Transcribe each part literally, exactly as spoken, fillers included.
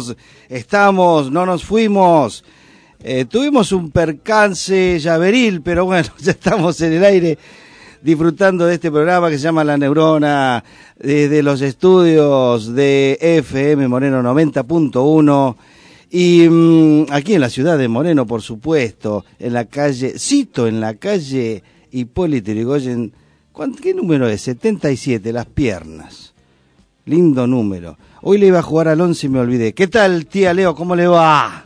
Estamos, estamos, no nos fuimos. Eh, tuvimos un percance llaveril, pero bueno, ya estamos en el aire disfrutando de este programa que se llama La Neurona, desde los estudios de F M Moreno noventa punto uno y mmm, aquí en la ciudad de Moreno, por supuesto, en la calle, cito, en la calle Hipólito Yrigoyen. ¿Qué número es? setenta y siete, Las Piernas. Lindo número. Hoy le iba a jugar al once y me olvidé. ¿Qué tal, tía Leo? ¿Cómo le va?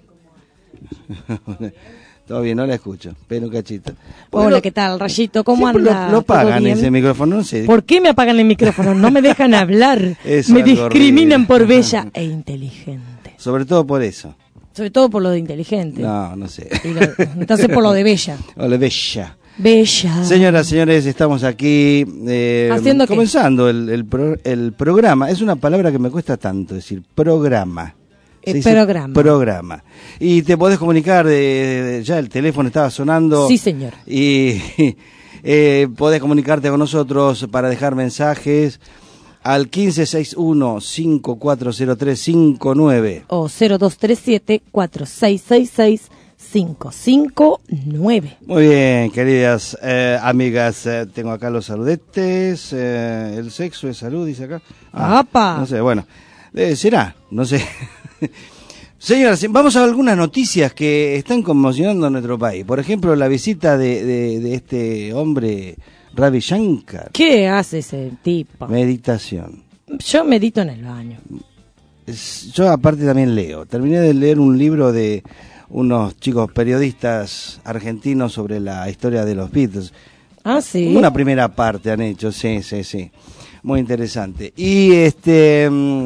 Todo bien, no la escucho. Pero un cachito. Hola, lo, ¿qué tal, Rayito? ¿Cómo anda? Lo, lo pagan ese micrófono, no sé. ¿Por qué me apagan el micrófono? No me dejan hablar. Me discriminan horrible. Por bella e inteligente. Sobre todo por eso. Sobre todo por lo de inteligente. No, no sé. Y lo, entonces por lo de bella. O de bella. Bella. Señoras, señores, estamos aquí eh, ¿Haciendo comenzando el, el, pro, el programa. Es una palabra que me cuesta tanto decir, programa. El programa. Programa. Y te podés comunicar, de, de, ya el teléfono estaba sonando. Sí, señor. Y eh, podés comunicarte con nosotros para dejar mensajes al quince sesenta y uno, cincuenta y cuatro cero tres cincuenta y nueve. O cero dos tres siete, cuatro seis seis seis, cinco cinco nueve. Muy bien, queridas eh, amigas, eh, tengo acá los saludetes. Eh, el sexo es salud, dice acá. Ah, ¡apa! No sé, bueno, eh, será, no sé. Señoras, vamos a algunas noticias que están conmocionando a nuestro país. Por ejemplo, la visita de, de, de este hombre, Ravi Shankar. ¿Qué hace ese tipo? Meditación. Yo medito en el baño. Yo aparte también leo. Terminé de leer un libro de unos chicos periodistas argentinos sobre la historia de los Beatles. Ah, sí. Una primera parte han hecho, sí, sí, sí. Muy interesante. Y este...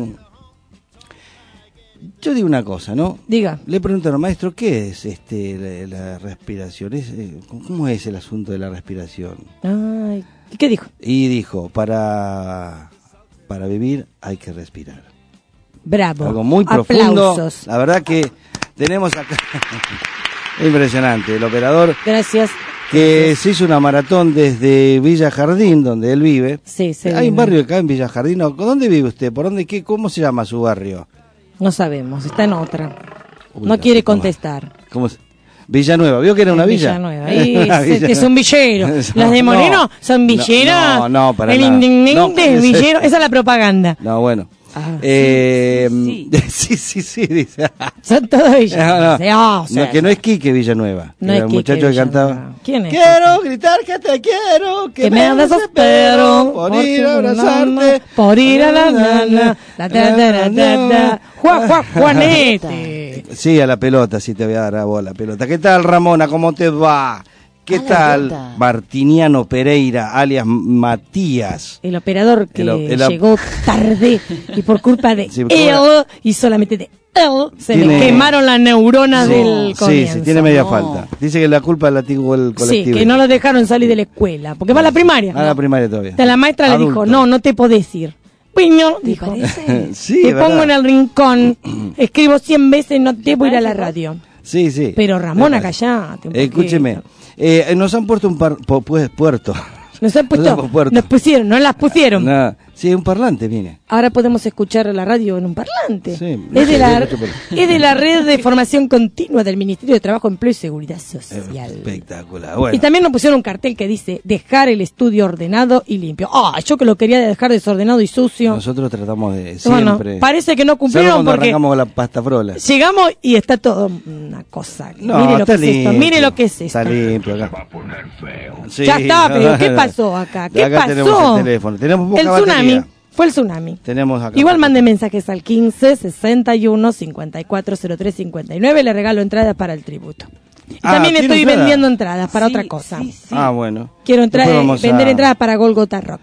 yo digo una cosa, ¿no? Diga. Le preguntaron, maestro, ¿qué es este la, la respiración? ¿Es, eh, ¿Cómo es el asunto de la respiración? Ay, ¿y qué dijo? Y dijo, para, para vivir hay que respirar. Bravo. Algo muy profundo. Aplausos. La verdad que tenemos acá... Impresionante, el operador. Gracias. Que Gracias. se hizo una maratón desde Villa Jardín, donde él vive. Sí, sí. Hay un barrio acá en Villa Jardín. ¿Dónde vive usted? ¿Por dónde? Qué? ¿Cómo se llama su barrio? No sabemos, está en otra. Uy, no quiere contestar. ¿Cómo se... Villanueva, ¿vio que era una villa? Villanueva, ahí es, es un villero. Las de Moreno no, son villeras. No, no, para el nada. indignante No, es villero, esa es la propaganda. No, bueno. Ah, eh, sí, sí, sí, sí, dice. Son todos villeros. No, no, no, no, que no es Quique Villanueva. No que es el Quique muchacho Villanueva. que cantaba. ¿Quién es? Quiero gritar que te quiero, que, que me desespero, por ir a abrazarte, por ir a la nana, la ta ta ta ta, Juan Juan Juanete. Sí, a la pelota, sí te voy a dar a vos la pelota. ¿Qué tal, Ramona? ¿Cómo te va? ¿Qué tal, Martiniano Pereira, alias Matías? El operador que el, el, llegó tarde y por culpa de sí, él ahora... y solamente de él se tiene... le quemaron la neurona sí, del comienzo. Sí, sí, tiene media no. falta. Dice que la culpa la tuvo el colectivo. Sí, que no lo dejaron salir de la escuela, porque va a la primaria. A la primaria todavía. Entonces la maestra Adulto. le dijo, no, no te podés ir. Piño, dijo, sí, te verdad. pongo en el rincón, escribo cien veces, no debo ir a la radio. Sí, sí. Pero Ramona, callate. Escúcheme. Eh, nos han puesto un par, po, pues, puerto. Nos han puesto, nos, puerto. nos pusieron, no las pusieron. No, sí, un parlante viene. Ahora podemos escuchar la radio en un parlante. Sí, es, de la, es de la red de formación continua del Ministerio de Trabajo, Empleo y Seguridad Social. Espectacular. Bueno. Y también nos pusieron un cartel que dice, dejar el estudio ordenado y limpio. Ah, yo que lo quería dejar desordenado y sucio. Nosotros tratamos de siempre. Bueno, parece que no cumplieron porque arrancamos con la pasta frola. Llegamos y está todo una cosa. No, mire lo que limpio, es esto, mire lo que es esto. Está limpio acá. Sí, ya está, pero no, ¿qué pasó acá? ¿Qué acá pasó? Tenemos el teléfono. Tenemos poca el tsunami. Batería. Fue el tsunami. Tenemos acá. Igual mande mensajes al quince sesenta y uno cincuenta y cuatro cero tres cincuenta y nueve. Le regalo entradas para el tributo. Y ah, también estoy entrada? vendiendo entradas para sí, otra cosa. Sí, sí. Ah, bueno. Quiero entrar, vender a... entradas para Golgotha Rock.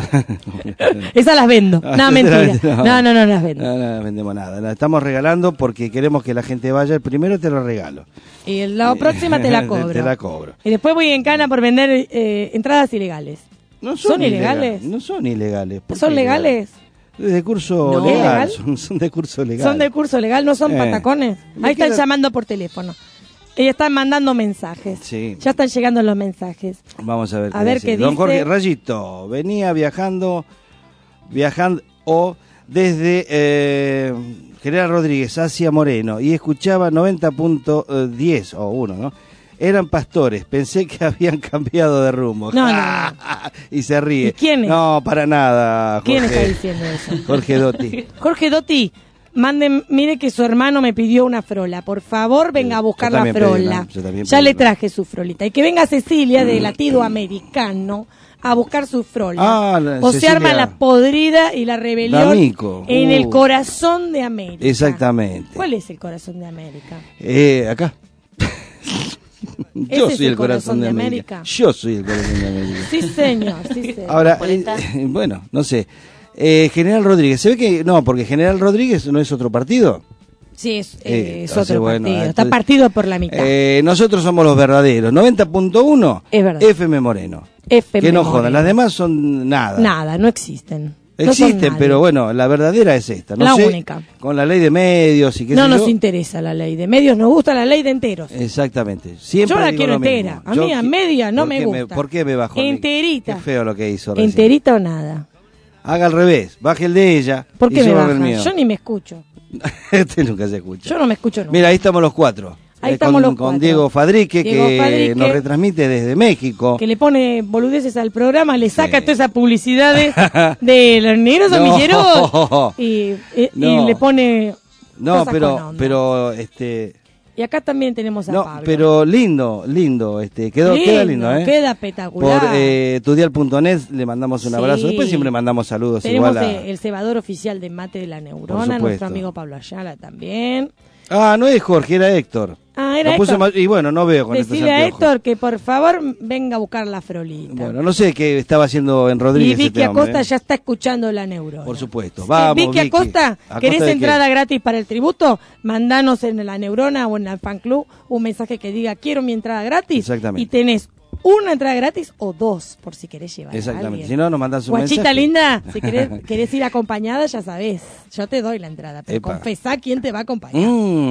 Esas las vendo. No, mentira. No, no, no, no las vendo. No, no, no vendemos nada. Las estamos regalando porque queremos que la gente vaya. El primero te lo regalo. Y la próxima te la cobro. te la cobro. Y después voy en cana por vender eh, entradas ilegales. No son, ¿Son ilegales? ilegales? No son ilegales. ¿Son legales? Es de curso no. legal. ¿Legal? Son, son de curso legal. ¿Son de curso legal? ¿No son eh. patacones? Ahí están queda... llamando por teléfono. Ellos están mandando mensajes. Sí. Ya están llegando los mensajes. Vamos a ver qué a ver dice. qué Don dice. Jorge Rayito, venía viajando, viajando o desde, eh, General Rodríguez hacia Moreno y escuchaba noventa punto diez o uno, ¿no? Eran pastores, pensé que habían cambiado de rumbo. No, no, no. Y se ríe. ¿Y quién es? No, para nada, Jorge. ¿Quién está diciendo eso? Jorge Dotti. Jorge Dotti, manden, mire que su hermano me pidió una frola. Por favor, venga a buscar la frola. Pedí, ¿no? Ya le traje su frolita. Y que venga Cecilia, de Latido Americano, a buscar su frola. Ah, la, o Cecilia. se arma la podrida y la rebelión D'Amico. en uh. el corazón de América. Exactamente. ¿Cuál es el corazón de América? Eh, acá. Yo ¿Ese soy es el corazón de América. América. Yo soy el corazón de América. Sí, señor. Sí, señor. Ahora, eh, bueno, no sé. Eh, General Rodríguez, ¿se ve que no? Porque General Rodríguez no es otro partido. Sí, es, eh, eh, es entonces, otro bueno, partido. entonces, está partido por la mitad. Eh, nosotros somos los verdaderos. noventa punto uno es verdad. F M Moreno. F M que no Moreno. jodan, las demás son nada. Nada, no existen. Existen, no pero bueno, la verdadera es esta. No la sé, única. Con la ley de medios y qué No sé nos yo. interesa la ley de medios, nos gusta la ley de enteros. Exactamente. Siempre yo la digo quiero lo mismo. entera. A Yo mí a qui- media no ¿por me qué gusta. ¿Por qué me bajó? Enterita. Qué feo lo que hizo recién. Enterita o nada. Haga al revés, baje el de ella. ¿Por y qué me suba el baja? mío. Yo ni me escucho. Este nunca se escucha. Yo no me escucho nunca. Mira, ahí estamos los cuatro. Ahí Eh, estamos con, los con cuatro. Diego Fadrique, Diego que Fadrique, nos retransmite desde México. Que le pone boludeces al programa, le saca Sí. toda esa publicidad de, de los negros No. semilleros y, y, No. y le pone No, cosas con pero, onda. pero, este, Y acá también tenemos a no, Pablo. pero lindo, lindo, este, quedó, lindo, queda lindo, ¿eh? Queda espectacular. Por eh, tudial punto net le mandamos un Sí. abrazo. Después siempre mandamos saludos Tenemos igual a... eh, el cebador oficial de Mate de la Neurona, supuesto. nuestro amigo Pablo Ayala también. Ah, no es Jorge, era Héctor. Ah, era Lo puse Héctor. mal- y bueno, no veo con estos Decirle a anteojos. Héctor que por favor venga a buscar la frolita. Bueno, no sé qué estaba haciendo en y Rodríguez Vicky este hombre, Acosta ¿eh? ya está escuchando la Neurona. Por supuesto. Eh, Vamos, Vicky Vicky. Acosta, ¿Acosta ¿querés de qué? entrada gratis para el tributo? Mandanos en la Neurona o en el fan club un mensaje que diga quiero mi entrada gratis. Exactamente. Y tenés una entrada gratis o dos, por si querés llevar a Exactamente. alguien. Si no, nos mandas un Guachita mensaje. linda, si querés, querés ir acompañada, ya sabés. Yo te doy la entrada, pero Epa. confesá quién te va a acompañar.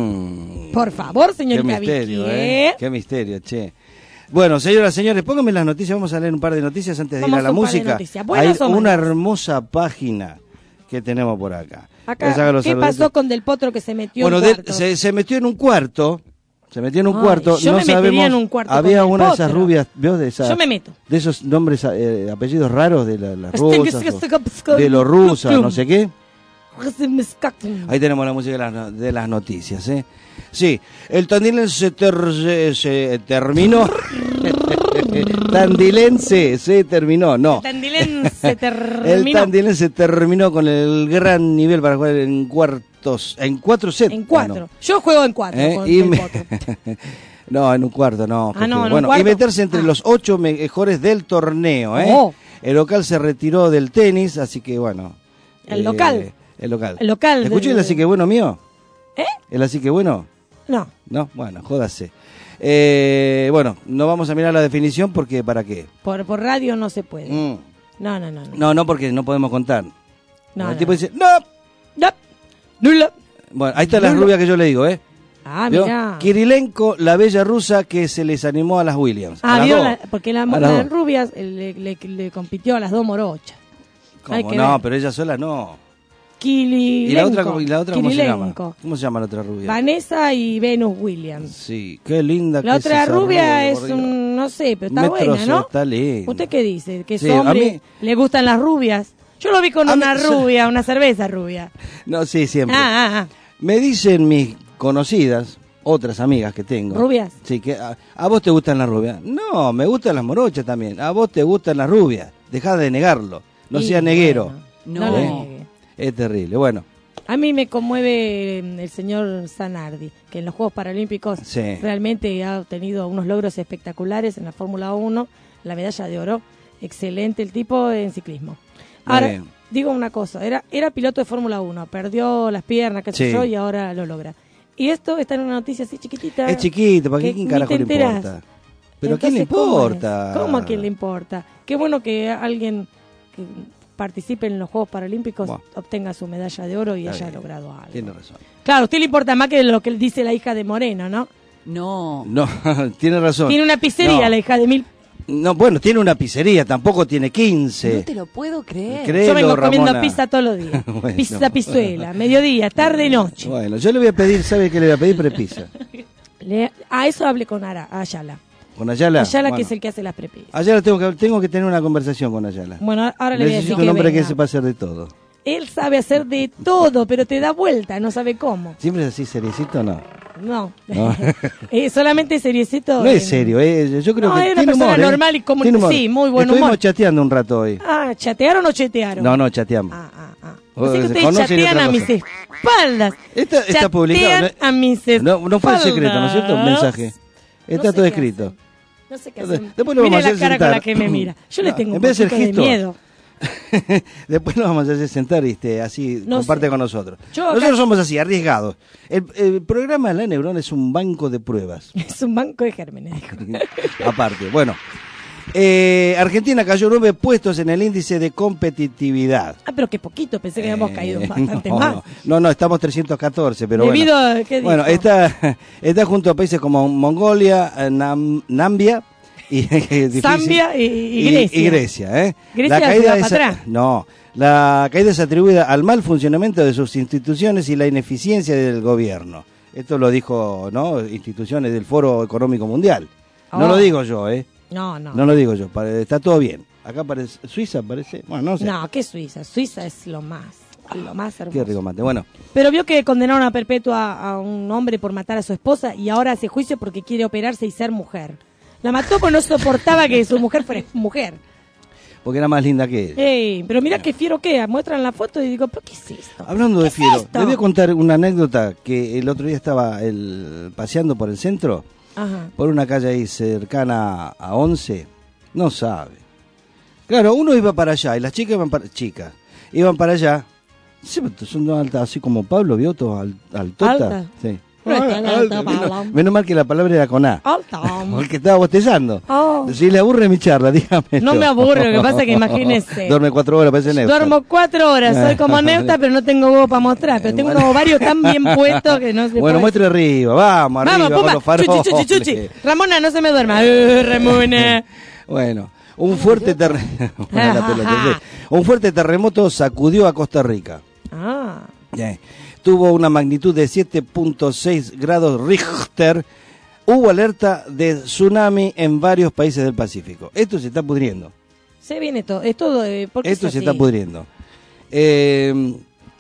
Mm. Por favor, Qué señorita misterio, Vicky. ¿eh? Qué misterio, che. Bueno, señoras, señores, pónganme las noticias. Vamos a leer un par de noticias antes de Vamos ir a la a un par de música. noticias. ¿Buenas Hay o una malas? hermosa página que tenemos por acá. Acá, Les hago los ¿qué saluditos. pasó con Del Potro que se metió Bueno, en de- cuarto? se, se metió en un cuarto. Se metió en un Ay, cuarto. yo no me metería sabemos. en un cuarto Había con Del una de esas Potro. rubias, ¿vio? De esas, Yo me meto. De esos nombres, eh, apellidos raros de la- las Este rusas. o- de los rusas, no sé qué. Ahí tenemos la música de las, no- de las noticias, ¿eh? Sí, el Tandilense se, ter- se- se terminó. Tandilense se terminó, no. El Tandilén se El terminó. Tandilense terminó con el gran nivel para jugar en cuartos, en cuatro sets. En cuatro. ganó. Yo juego en cuatro ¿Eh? con Y Del me- Potro. No, en un cuarto, no. Ah, no, en un bueno, cuarto. y meterse entre Ah. los ocho mejores del torneo, ¿eh? Oh. El local se retiró del tenis, así que bueno. ¿El local? El local. El local ¿Escuché del- el así que bueno mío? ¿Eh? ¿El así que bueno? No. No, bueno, jódase. Eh, bueno, no vamos a mirar la definición porque ¿para qué? Por, por radio no se puede. Mm. No, no, no. No, No, no, porque no podemos contar. no, el no. tipo dice, no. No. Nulo. Bueno, ahí está la Nulo. rubia que yo le digo, ¿eh? Ah, ¿Vio? mirá. Kirilenko, la bella rusa que se les animó a las Williams. a Ah, las vio dos. la- porque la, A la, las dos. rubias eh, le, le, le compitió a las dos morochas. Hay ¿Cómo? que No, ver. pero ella sola no. Kirilenko. ¿Y la otra, cómo- y la otra cómo se llama? Kirilenko. ¿Cómo se llama la otra rubia? Vanessa y Venus Williams. Sí, qué linda La que otra es esa rubia es por Dios. un, no sé, pero está Metros, buena, ¿no? está linda. ¿Usted qué dice? ¿Que es Sí, a hombre? mí- ¿Le gustan las rubias? Yo lo vi con A una mí- rubia, una cerveza rubia. No, sí, siempre. Ah, ah, ah. Me dicen mis conocidas, otras amigas que tengo. ¿Rubias? Sí, que a, a vos te gustan las rubias. No, me gustan las morochas también. A vos te gustan las rubias. Dejá de negarlo. No Y sea neguero. bueno, No. no lo ¿Eh? niegue. Es terrible. Bueno, A mí me conmueve eh, el señor Zanardi, que en los Juegos Paralímpicos Sí. realmente ha obtenido unos logros espectaculares en la Fórmula uno, la medalla de oro. Excelente el tipo en ciclismo. Muy Ahora, bien. digo una cosa, era, era piloto de Fórmula uno, perdió las piernas, qué sé Sí. yo, y ahora lo logra. Y esto está en una noticia así chiquitita. es chiquito, ¿para qué que quién ni carajo te le enterás. importa? Pero ¿a quién le Entonces, ¿cómo es? importa? ¿Cómo a quién le importa? Qué bueno que alguien que participe en los Juegos Paralímpicos Buah. obtenga su medalla de oro y Está haya bien. logrado algo. Tiene razón. Claro, a usted le importa más que lo que dice la hija de Moreno, ¿no? No. No, tiene razón. Tiene una pizzería No. la hija de Mil. No, bueno, tiene una pizzería, tampoco tiene quince. No te lo puedo creer. Créelo, yo vengo Ramona. comiendo pizza todos los días. Bueno. Pizza pizuela, mediodía, tarde, noche. Bueno, yo le voy a pedir, ¿sabe qué le voy a pedir? Prepizza. Le, a eso hable con Ara, Ayala. ¿Con Ayala? Ayala, Bueno. que es el que hace las prepizzas. Ayala, tengo que, tengo que tener una conversación con Ayala. Bueno, ahora le voy a decir Necesito que un hombre venga. que sepa hacer de todo. Él sabe hacer de todo, pero te da vuelta, no sabe cómo. ¿Siempre es así, seriecito o no? No. No. eh, solamente seriecito. No es serio, eh, yo creo No, que es una tiene persona humor, ¿eh? normal y común- Tiene humor. sí, muy buen Estuvimos humor. chateando un rato hoy. Ah, ¿chatearon o chetearon? No, no, chateamos. Ah, ah, ah. Oh, Así que se ustedes conocen y chatean otra a mis cosa. espaldas. Esta- está Chatean publicado, ¿no? a mis espaldas. No, no fue en secreto, ¿no es cierto? Un mensaje. Está No sé todo qué escrito. hacen. No sé qué Después hacen. lo vamos Mire a la hacer cara con sentar. la que me mira. Yo le No, tengo en un vez de hacer poquito de gestos. miedo. Después lo vamos a hacer sentar y este, así No comparte sé. con nosotros. Yo acá- Nosotros somos así, arriesgados. El, el programa La Neurona es un banco de pruebas. Es un banco de gérmenes, dijo. Aparte, bueno. Eh, Argentina cayó nueve puestos en el índice de competitividad. Ah, pero qué poquito, pensé que habíamos caído Eh, bastante no, más. No, no, no, estamos trescientos catorce, pero Debido bueno. a- ¿qué bueno, dijo? está, está junto a países como Mongolia, eh, Nam- Nambia y difícil, Zambia y- y Grecia. Y, Grecia, ¿eh? Grecia la se caída va es, para atrás. no, la caída es atribuida al mal funcionamiento de sus instituciones y la ineficiencia del gobierno. Esto lo dijo, ¿no? Instituciones del Foro Económico Mundial. No Oh. lo digo yo, ¿eh? No, no. No lo digo yo, pare- está todo bien. Acá parece Suiza, parece, bueno, no sé. No, ¿qué Suiza? Suiza es lo más, lo más hermoso. Qué rico mate. Bueno, Pero vio que condenaron a perpetua a un hombre por matar a su esposa y ahora hace juicio porque quiere operarse y ser mujer. La mató porque no soportaba que su mujer fuera mujer. porque era más linda que él. Ey, pero mira qué fiero queda. Muestran la foto y digo, ¿pero qué es esto? Hablando de ¿Qué es fiero, esto? le voy a contar una anécdota que el otro día estaba el, paseando por el centro, Ajá. por una calle ahí cercana a once, no sabe. Claro, uno iba para allá y las chicas iban para, chicas, iban para allá. Sí, pero son altas, así como Pablo, ¿vio? Todo al, altota. Alta. Sí. No es tan alta, Alta, Pablo. menos, menos mal que la palabra era con A. Alta. Porque estaba bostezando. Oh. Si le aburre mi charla, dígame. No me aburre, lo que pasa es que imagínese. Duerme cuatro horas, parece Neusta. Duermo cuatro horas, soy como Neusta, pero no tengo huevo para mostrar. Pero tengo unos ovarios tan bien puestos que no se Bueno, puede. muestre arriba, vamos, arriba Vamos, con Puma. los faroles. Chuchi, chuchi, chuchi. Ramona, no se me duerma. Eh, Ramona. Bueno, un fuerte terremoto. Un fuerte terremoto sacudió a Costa Rica. Ah. Eh, Tuvo una magnitud de siete punto seis grados Richter. Hubo alerta de tsunami en varios países del Pacífico. Esto se está pudriendo. Se viene todo. Es todo. Eh, ¿por qué Esto es se así? está pudriendo. Eh,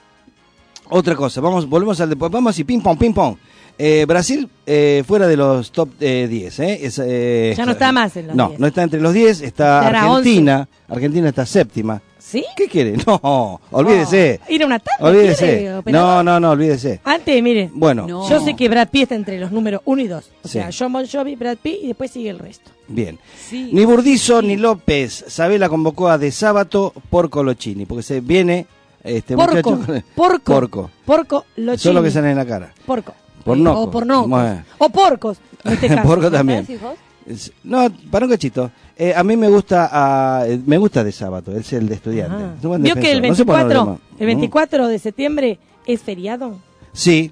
otra cosa, vamos, volvemos al deporte. Vamos así, ping pong, ping pong. Eh, Brasil eh, fuera de los top eh, diez. Eh, es, eh, Ya no está más en los no, diez. No está entre los diez, está Estará Argentina. Argentina está séptima. ¿Sí? ¿Qué quiere? No, olvídese. Oh, ¿ir a una tanda? Olvídese. ¿Quiere, No, operador? no, no, olvídese. Antes, mire. Bueno, No. Yo sé que Brad Pitt está entre los números uno y dos. O Sí. sea, John Bon Jovi, Brad Pitt y después sigue el resto. bien. Sí. Ni Burdizo ni López. Sabela convocó a De Sábato por Colochini, porque se viene este Porco. muchacho. Porco. Porco. Porco, lo Solo que sale en la cara. Porco. Pornoco. O pornocos. Bueno. O porcos. En este caso. Porco también. ¿Decís vos? Es- No, para un cachito. Eh, a mí me gusta ah, eh, me gusta De Sábato, él es el de estudiante. Ah. Es un buen ¿Vio que el defensor. No se pone veinticuatro, broma. el veinticuatro de septiembre es feriado? Sí,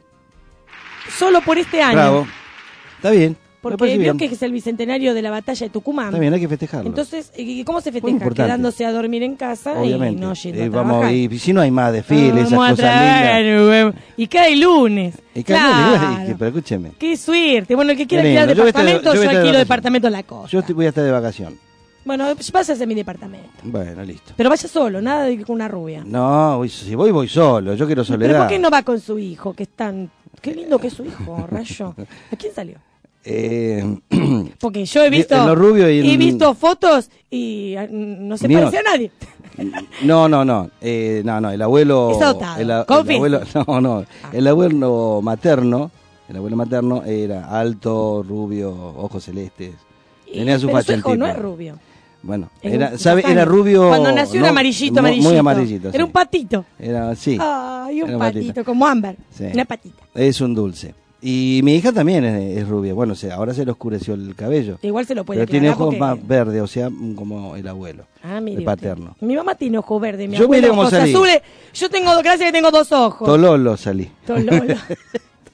Solo por este año. bravo. Está bien. me Porque parece vio bien. que es el bicentenario de la batalla de Tucumán. Está bien, hay que festejarlo. Entonces, ¿y cómo se Muy festeja? importante. Quedándose a dormir en casa Obviamente. y no yendo Eh, a vamos, trabajar. y si no hay más desfiles, esas Vamos a cosas trabajar, lindas. huevo. Y cae lunes. Y cada Claro. lunes, pero escúcheme. Qué suerte. Bueno, el que quiera Qué lindo. alquilar Yo voy a estar de- departamento, yo yo, voy a estar de alquilo vacaciones. departamento en la costa. Yo estoy- voy a estar de vacación. Bueno, pásase a mi departamento. Bueno, listo. Pero vaya solo, nada de ir con una rubia. No, voy- si voy, voy solo. Yo quiero soledad. ¿Pero por qué no va con su hijo, que es tan... Qué lindo que es su hijo, rayo. ¿A quién salió? Eh, Porque yo he visto... En lo rubio y en- He visto fotos y ah, no se Mío. parece a nadie. no, no, no. Eh, no, no. El abuelo. Es adoptado. El, a- el Confiese. abuelo, no, no. Ah. El abuelo materno. El abuelo materno era alto, rubio, ojos celestes. Y- Tenía su pero facha su el hijo tipo. no es rubio. Bueno, Es era, un ¿sabe? castaño. Era rubio. Cuando nació era no, amarillito, mu- amarillito. Muy amarillito. Era sí. un patito. Era, sí. Ay, un Era un patito, patito. como ámbar. Sí. Una patita. Es un dulce. Y mi hija también es, es rubia. Bueno, o sea, ahora se le oscureció el cabello. Igual se lo puede Pero tiene aclarar ojos porque- más verdes, o sea, mm, como el abuelo. Ah, mire el usted. paterno. Mi mamá tiene ojos verdes, mi Yo abuelo mire cómo ojos salí. azules. Yo tengo, gracias que tengo dos ojos. Tololo salí. Tololo.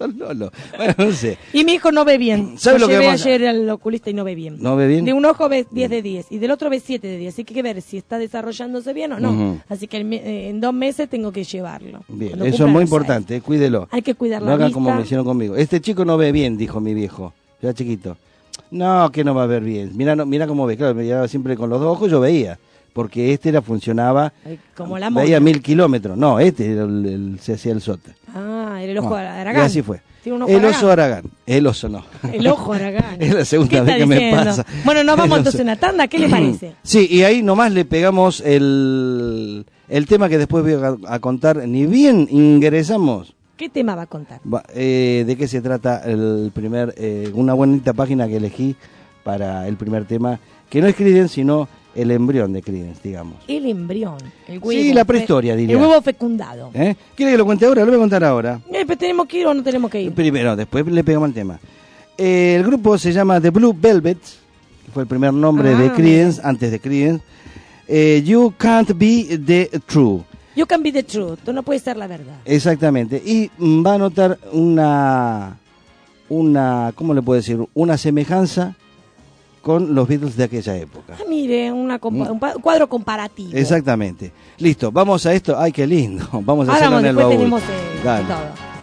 Son Lolo. Bueno, no sé. Y mi hijo no ve bien. ¿Sabes lo que llevé vamos a- ayer al oculista y no ve bien. ¿No ve bien? De un ojo ve diez de diez y del otro ve siete de diez. Así que hay que ver si está desarrollándose bien o no. Ujú. Así que en, me- eh, en dos meses tengo que llevarlo. Bien, Cuando eso cumpla es muy los importante, eh, cuídelo. Hay que cuidar No la haga vista. como me hicieron conmigo. Este chico no ve bien, dijo mi viejo. Ya chiquito. No, que no va a ver bien. Mira, no, mira cómo ve. Claro, me llevaba siempre con los dos ojos, yo veía. Porque este era funcionaba, Ay, como la veía mona. mil kilómetros. No, este era el, el- se hacía el sota. Ah, era el ojo No, de y Aragán. así fue. Tiene un ojo El Aragán. oso Aragán. El oso no. El ojo Aragán. Es la segunda ¿Qué vez está que me diciendo? pasa. Bueno, nos El vamos oso. entonces a una tanda. ¿Qué le parece? Sí, y ahí nomás le pegamos el, el tema que después voy a, a contar. Ni bien ingresamos. ¿Qué tema va a contar? Va, eh, ¿De qué se trata el primer, eh, una bonita página que elegí para el primer tema? Que no es Creedence, sino el embrión de Creedence, digamos. El embrión. El huevo. Sí, la prehistoria, fe- diría. El huevo fecundado. ¿Eh? ¿Quiere que lo cuente ahora? Lo voy a contar ahora. Eh, pero ¿tenemos que ir o no tenemos que ir? Primero, después le pegamos el tema. Eh, el grupo se llama The Blue Velvets, que fue el primer nombre Ah, de Creedence, antes de Creedence. Eh, You Can't Be the True. You can be the truth. Tú no puedes ser la verdad. Exactamente. Y mm, va a notar una, una, ¿cómo le puedo decir? Una semejanza con los Beatles de aquella época. Ah, mire, una compa- un pa- cuadro comparativo. Exactamente. Listo, vamos a esto. Ay, qué lindo. Vamos a Ahora hacerlo vamos, en el después baúl. tenemos eh, Dale. todo.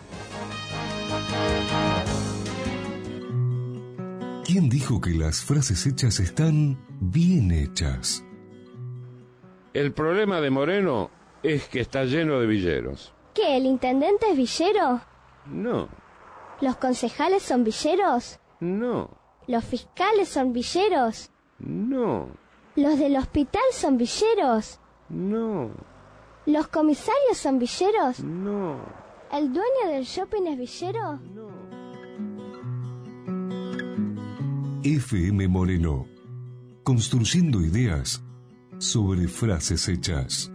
¿Quién dijo que las frases hechas están bien hechas? El problema de Moreno es que está lleno de villeros. ¿Qué, el intendente es villero? No, ¿Los concejales son villeros? no, ¿Los fiscales son villeros? no, ¿Los del hospital son villeros? no, ¿Los comisarios son villeros? no, ¿El dueño del shopping es villero? no. F M Moreno, construyendo ideas sobre frases hechas.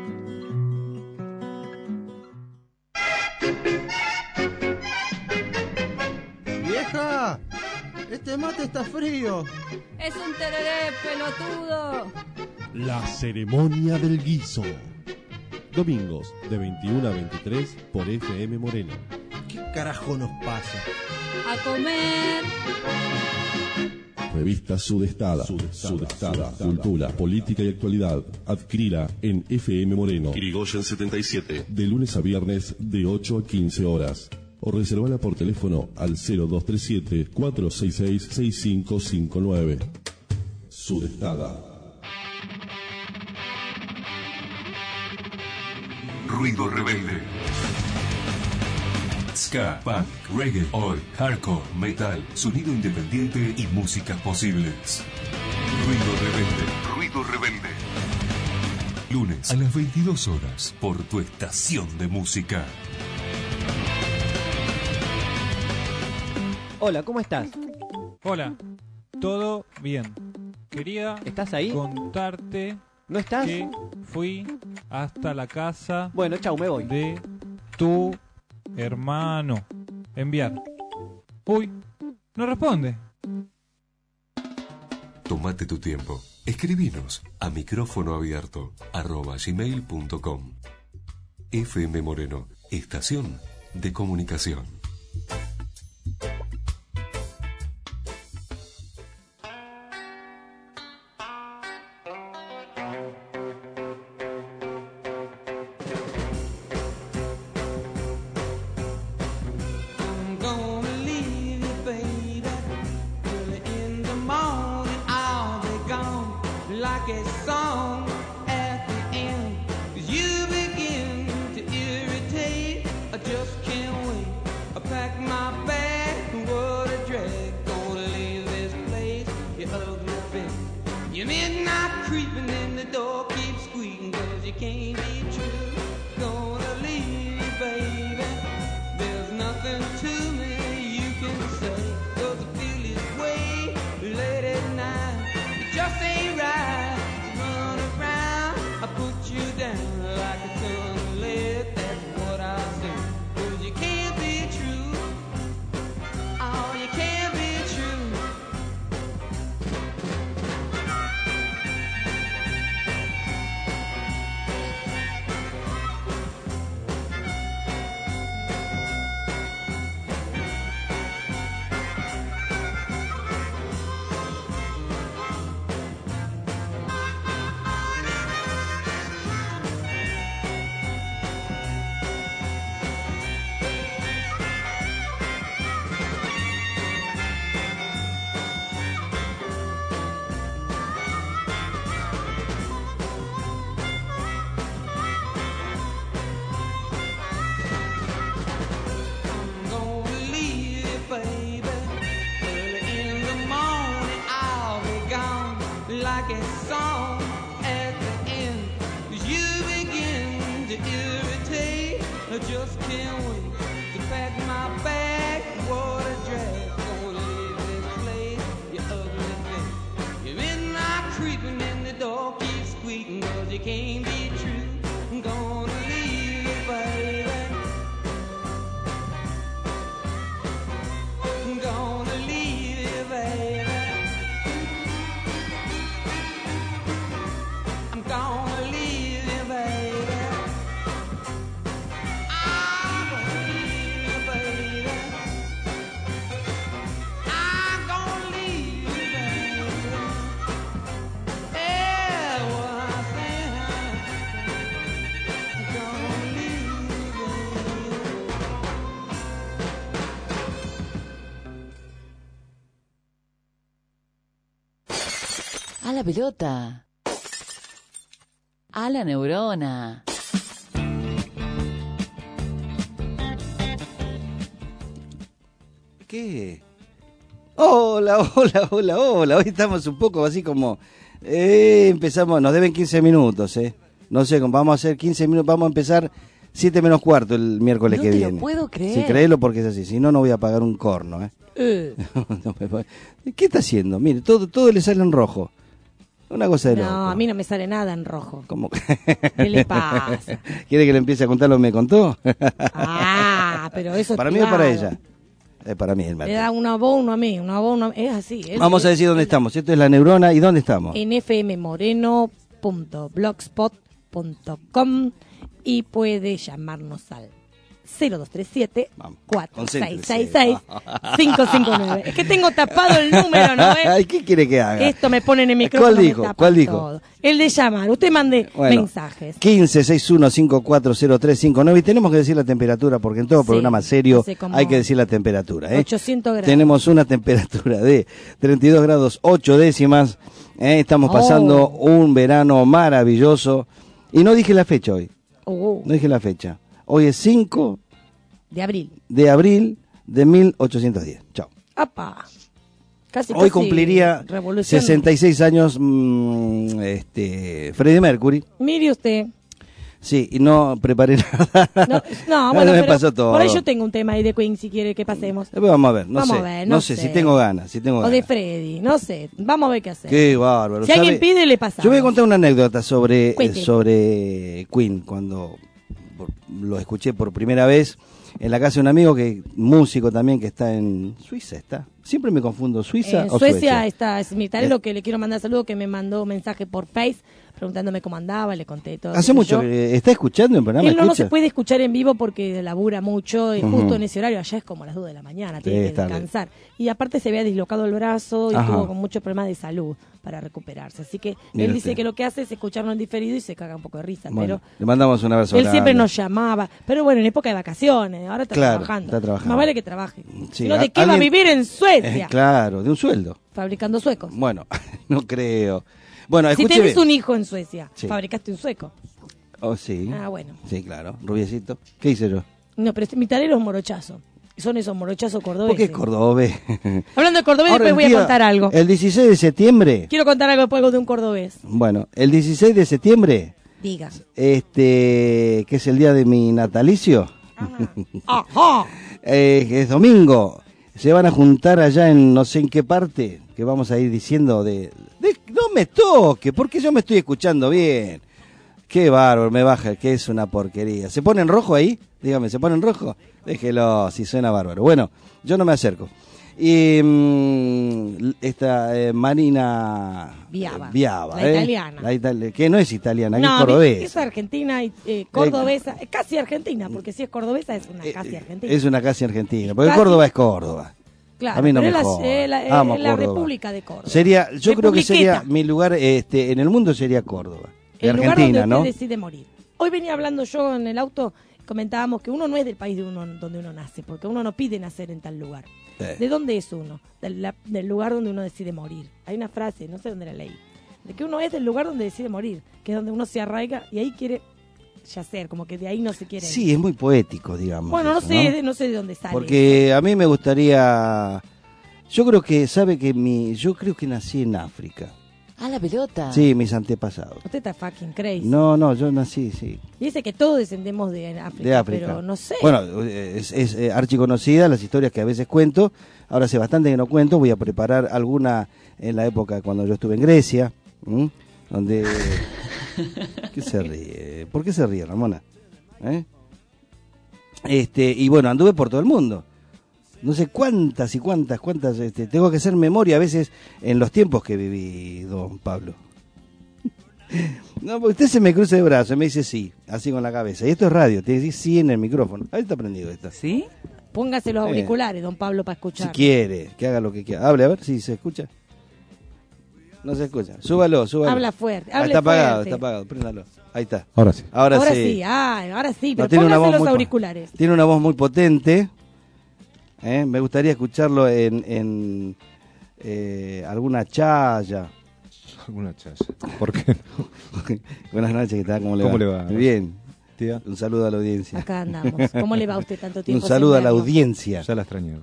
¡Vieja! ¡Este mate está frío! Es un tereré, pelotudo. La ceremonia del guiso. Domingos de veintiuno a veintitrés por F M Moreno. ¿Qué carajo nos pasa? A comer. Revista Sudestada. Sudestada. Cultura, política y actualidad. Adquirila en F M Moreno. Irigoyen setenta y siete. De lunes a viernes de ocho a quince horas. O reservala por teléfono al cero dos tres siete, cuatro seis seis, seis cinco cinco nueve. Sudestada. Ruido rebelde. Ska, punk, reggae, oi, hardcore, metal, sonido independiente y músicas posibles. Ruido rebelde. Ruido rebelde. Lunes a las veintidós horas por tu estación de música. Hola, ¿cómo estás? Hola, todo bien. Quería ¿Estás ahí? contarte ¿No estás? que fui hasta la casa Bueno, chau, me voy. de tu hermano. Enviar. Uy, no responde. Tómate tu tiempo. Escribinos a micrófono abierto arroba gmail punto com. F M Moreno, estación de comunicación. I just can't wait to pack my bag. What a drag, gonna leave this place, you ugly thing. Your midnight creeping in the door, keep squeaking, cause you can't be true. I'm gonna leave you, baby. I'm gonna leave you, baby. I'm gonna leave you, baby. I'm gonna leave you, baby. I'm gonna leave you, baby. Yeah, what I said. I'm gonna leave you, baby. A la pelota. A la neurona. ¿Qué? Hola, hola, hola, hola. Hoy estamos un poco así como... Eh, empezamos, nos deben quince minutos, ¿eh? No sé, vamos a hacer quince minutos, vamos a empezar siete menos cuarto el miércoles No que te lo viene. puedo creer. Sí, créelo porque es así, si no, no voy a pagar un corno, ¿eh? Eh. No me voy- ¿Qué está haciendo? Mire, todo, todo le sale en rojo. Una cosa de loco. No, a mí no me sale nada en rojo. ¿Cómo? ¿Qué le pasa? ¿Quiere que le empiece a contar lo que me contó? Ah, pero eso es ¿Para mí o para privado. ella? Es para mí el Le martes. da uno a vos, uno a mí, uno a vos, uno a mí. Es así. él- Vamos a él- decir dónde estamos. Esto es La Neurona. ¿Y dónde estamos? En f m moreno punto blogspot punto com y puede llamarnos al cero dos tres siete, cuatro seis seis seis, cinco cinco nueve. Es que tengo tapado el número, ¿no ves? Ay, ¿qué quiere que haga? Esto me pone en el micrófono. ¿Cuál me dijo? tapa ¿Cuál dijo? todo. El de llamar. Usted mande Bueno, mensajes. quince sesenta y uno cincuenta y cuatro cero tres cincuenta y nueve. Y tenemos que decir la temperatura, porque en todo Sí, programa serio hace como hay que decir la temperatura. ¿eh? ochocientos grados. Tenemos una temperatura de treinta y dos grados ocho décimas. ¿eh? Estamos pasando Oh. un verano maravilloso. Y no dije la fecha hoy. Oh, No dije la fecha. Hoy es cinco de abril. de abril de mil ochocientos diez. Chao. ¡Apa! Casi, Hoy casi cumpliría revolución. sesenta y seis años mm, este, Freddie Mercury. Mire usted. Sí, y no preparé nada. No, no, bueno, me pero pasó todo. por ahí yo tengo un tema ahí de Queen, si quiere que pasemos. Después vamos a ver, no Vamos sé. a ver, no no sé, sé. si tengo ganas, si tengo O ganas. de Freddy, no sé. Vamos a ver qué hacer. Qué bárbaro. Si alguien ¿sabe? pide, le pasamos. Yo voy a contar una anécdota sobre, eh, Cuente. sobre Queen, cuando por- lo escuché por primera vez en la casa de un amigo, que músico también, que está en Suiza, está. Siempre me confundo, Suiza En o Suecia Suecia. está es mi talero, que le quiero mandar saludo, que me mandó un mensaje por Face preguntándome cómo andaba, le conté todo. Hace qué sé mucho yo. que está escuchando el programa. Él no, no ¿escucha? se puede escuchar en vivo porque labura mucho y Ujú. justo en ese horario, allá es como las dos de la mañana, tiene Sí, que es tarde. descansar. Y aparte se había dislocado el brazo y Ajá. tuvo con muchos problemas de salud para recuperarse. Así que Mire él dice usted. que lo que hace es escucharlo en diferido y se caga un poco de risa. Bueno, pero le mandamos un abrazo él grande. siempre nos llamaba. Pero bueno, en época de vacaciones, ahora está Claro, trabajando. está trabajando. Más vale que trabaje. Sí, Si no, ¿de a- qué va a alguien- vivir en Suecia? Eh, claro, de un sueldo. Fabricando suecos. Bueno, no creo. Bueno, Si escúcheme. tenés un hijo en Suecia, Sí. fabricaste un sueco. Oh, sí. Ah, bueno. Sí, claro. Rubiecito. ¿Qué hice yo? No, pero este, mi talero es morochazo. Son esos morochazos cordobeses. ¿Por qué cordobés? Hablando de cordobés, Ahora, después voy el a día- contar algo. El dieciséis de septiembre. Quiero contar algo después de un cordobés. Bueno, el dieciséis de septiembre, Diga. este, que es el día de mi natalicio, Ajá. eh, que es domingo, se van a juntar allá en no sé en qué parte, que vamos a ir diciendo de, de- no me toque, porque yo me estoy escuchando bien. Qué bárbaro, me baja, que es una porquería. ¿Se pone en rojo ahí? Dígame, ¿se pone en rojo? Déjelo, si suena bárbaro. Bueno, yo no me acerco. Y mm, esta eh, Marina Viaba. Viaba, La ¿eh? italiana. La itali- que no es italiana, que es No, cordobesa. es argentina y eh, cordobesa. Eh, casi argentina, porque si es cordobesa es una casi argentina. Es una casi argentina, porque Casi- Córdoba es Córdoba. Claro, a mí no pero me es la, joda. eh, la, eh, Amo la Córdoba. República de Córdoba. Sería, yo creo que sería Republiqueta. mi lugar este, en el mundo sería Córdoba. De El lugar Argentina, donde ¿no? usted decide morir. Hoy venía hablando yo en el auto, comentábamos que uno no es del país de uno donde uno nace, porque uno no pide nacer en tal lugar. Eh. ¿De dónde es uno? Del, la- del lugar donde uno decide morir. Hay una frase, no sé dónde la leí, de que uno es del lugar donde decide morir, que es donde uno se arraiga y ahí quiere yacer, como que de ahí no se quiere ir. Sí, es muy poético, digamos. Bueno, no eso, sé, de- no sé de dónde sale. Porque a mí me gustaría, yo creo que, sabe que mi, yo creo que nací en África. A la pelota. Sí, mis antepasados. Usted está fucking crazy. No, no, yo nací, sí. Dice que todos descendemos de África, De África. pero no sé. Bueno, es, es eh, archiconocida las historias que a veces cuento. Ahora hace bastante que no cuento. Voy a preparar alguna en la época cuando yo estuve en Grecia. ¿m? Donde... ¿Qué se ríe? ¿Por qué se ríe, Ramona? ¿Eh? Este, y bueno, anduve por todo el mundo. No sé cuántas y cuántas, cuántas, este, tengo que hacer memoria a veces en los tiempos que viví, don Pablo. No, porque usted se me cruza de brazos y me dice sí, así con la cabeza. Y esto es radio, tiene que decir sí en el micrófono. Ahí está prendido esto. ¿Sí? Póngase los Eh. auriculares, don Pablo, para escuchar. Si quiere, que haga lo que quiera. Hable, a ver si se escucha. No se escucha. Súbalo, súbalo. Habla fuerte, Ah, hable está apagado, fuerte. está apagado. Préndalo. Ahí está. Ahora sí. Ahora, Ahora sí. sí, ah, ahora sí, No, pero tiene una póngase voz los muy po- auriculares. Tiene una voz muy potente. ¿eh? Me gustaría escucharlo en, en eh, alguna chaya. Alguna chaya. ¿Por qué no? Buenas noches, ¿qué tal? ¿Cómo le ¿Cómo va? le va? Muy bien. Tía. Un saludo a la audiencia. Acá andamos. ¿Cómo le va a usted tanto Un tiempo? saludo a sin la verlo? audiencia. Ya la extrañé.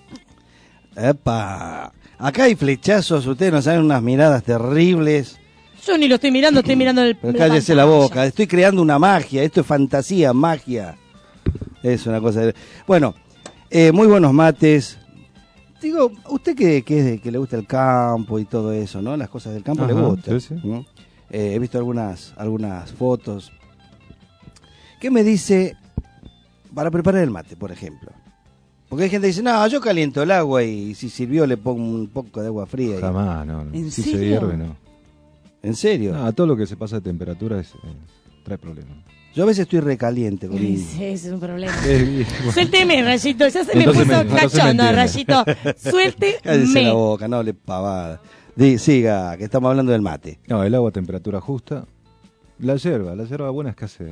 Epa. Acá hay flechazos, ustedes nos saben unas miradas terribles. Yo ni lo estoy mirando, estoy mirando el. Pero la cállese la pantalla. boca, estoy creando una magia, esto es fantasía, magia. Es una cosa de... Bueno, eh, muy buenos mates. Digo, usted que, que, que le gusta el campo y todo eso, ¿no? Las cosas del campo le Ajá, gustan. sí, sí. ¿no? Eh, he visto algunas, algunas fotos. ¿Qué me dice para preparar el mate, por ejemplo? Porque hay gente que dice, no, yo caliento el agua y si sirvió le pongo un poco de agua fría. y- Jamás, no. no. ¿En Si se serio? hierve, no. ¿En serio? No, todo lo que se pasa de temperatura es, eh, trae problemas. Yo a veces estoy recaliente. Con Sí, sí, ese es un problema. Eh, bueno. Suélteme, Rayito, ya se me Entonces puso me- entonces me cachondo, entiende. Rayito. Cállese Suélteme. la boca, no le pavada. Di- siga, que estamos hablando del mate. No, el agua a temperatura justa. La hierba, la hierba buena escasea.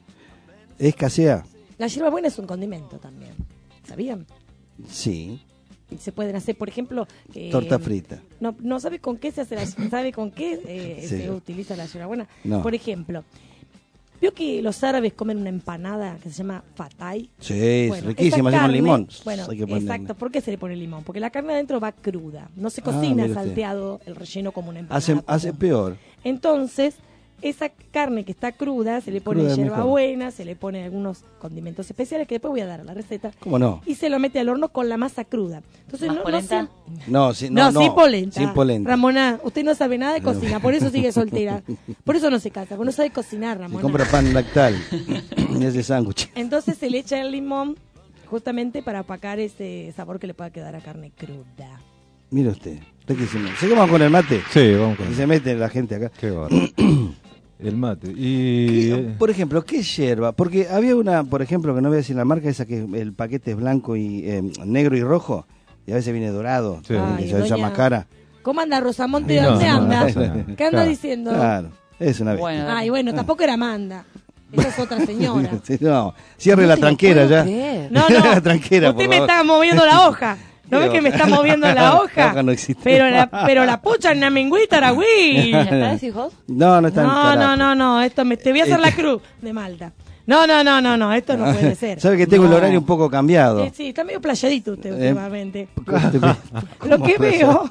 ¿Escasea? La hierbabuena es un condimento también. ¿Sabían? Sí. Y se pueden hacer, por ejemplo... eh, Torta frita. No, no sabe con qué se hace la, sabe con qué eh, Sí. se utiliza la hierbabuena. No. Por ejemplo, vio que los árabes comen una empanada que se llama fatay. Sí, es Bueno, riquísima, esa así con carne- limón. Bueno, Hay que ponerle. exacto. ¿Por qué se le pone limón? Porque la carne adentro va cruda. No se Ah, cocina mire usted. salteado el relleno como una empanada. Hace, común. hace peor. Entonces, esa carne que está cruda, se le pone Cruda es hierbabuena, se le pone algunos condimentos especiales que después voy a dar la receta. ¿Cómo no? Y se lo mete al horno con la masa cruda. Entonces, ¿Más no, no, polenta? siem- No, sí, no, no, sin polenta. Sin polenta. Ramona, usted no sabe nada de cocina, por eso sigue soltera. Por eso no se casa, porque no sabe cocinar, Se Ramona. compra pan lactal y hace sándwich. Entonces se le echa el limón justamente para apacar ese sabor que le pueda quedar a carne cruda. Mire usted, riquísimo. ¿Seguimos con el mate? Sí, vamos con Y se mete la gente acá. Qué bárbaro. El mate. Y. ¿Qué- por ejemplo, ¿qué hierba? Porque había una, por ejemplo, que no voy a decir la marca, esa que el paquete es blanco y eh, negro y rojo, y a veces viene dorado, Sí. que Ay, se llama doña- cara. ¿Cómo anda Rosamonte? No, ¿Dónde no, anda? no pasa nada. ¿Qué anda Claro. diciendo? Claro, es una vez. Bueno, Ay, bueno, tampoco era Amanda. Esa es otra señora. Sí, no, cierre No la te lo tranquera puedo ya. creer. No, Cierre no. la tranquera, Usted por me favor. está moviendo la hoja. ¿No ¿Qué ves que me hoja? está moviendo la La hoja? hoja no existe. Pero la, pero la pucha en la mingüita, Aragüí. ¿Ya está, decís vos? No, no está en No, no, Caracas. no, no, esto me, te voy a hacer la cruz de Malta. No, no, no, no, no, esto no puede ser. Sabe que tengo No. el horario un poco cambiado. Sí, sí, está medio playadito usted Eh, últimamente. ¿Cómo te- Lo que puede veo,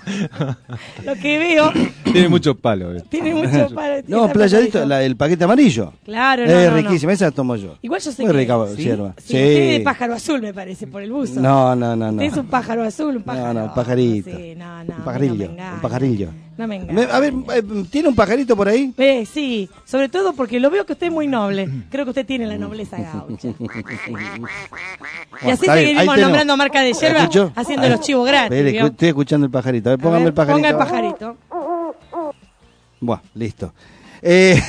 lo que veo, Tiene mucho palo. eh. tiene mucho para... No, está playadito, la, el paquete amarillo. Claro, no, Es no, no. riquísima, esa la tomo yo. Igual yo sé Muy que... rica ¿Sí? hierba. Sí, usted es de pájaro azul, me parece, por el buzo. No, no, no, no. Usted es un pájaro azul, un pájaro... No, no, pajarito. Sí, no, no, Un pajarillo, no me engañe. un pajarillo. No me engañe. Me- a ver, eh, ¿tiene un pajarito por ahí? Eh, sí, sobre todo porque lo veo que usted es muy noble. Creo que usted tiene la nobleza gaucha. Y así Está bien, ahí seguimos tenemos. nombrando marca de yerba, ¿Escuchó? haciendo Ahí. los chivos gratis. Espere, ¿vio? estoy escuchando el pajarito. A ver, A póngame ver, el pajarito. Ponga el pajarito. Bueno, listo. Eh,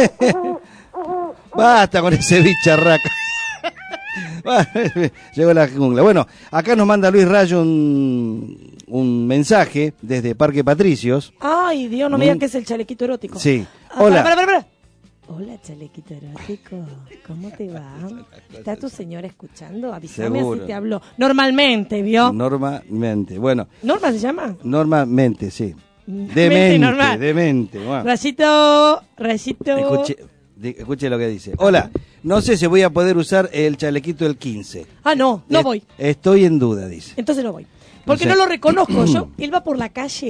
basta con ese bicharraca. Llegó la jungla. Bueno, acá nos manda Luis Rayo un, un mensaje desde Parque Patricios. Ay, Dios, no me digas que es el chalequito erótico. Sí. Ah, Hola. para, para, para. Hola, chalequito erótico. ¿Cómo te va? ¿Está tu señora escuchando? Avísame Seguro. así te habló. Normalmente, ¿vio? Normalmente. Bueno, ¿Norma se llama? normalmente, sí. Mente Demente, normal. demente. Bueno. Rayito, Rayito. Escuche, di- escuche lo que dice. Hola, no sé si voy a poder usar el chalequito del quince. Ah, no, no Es- voy. Estoy en duda, dice. Entonces no voy. Porque No no, sé. lo reconozco yo. Él va por la calle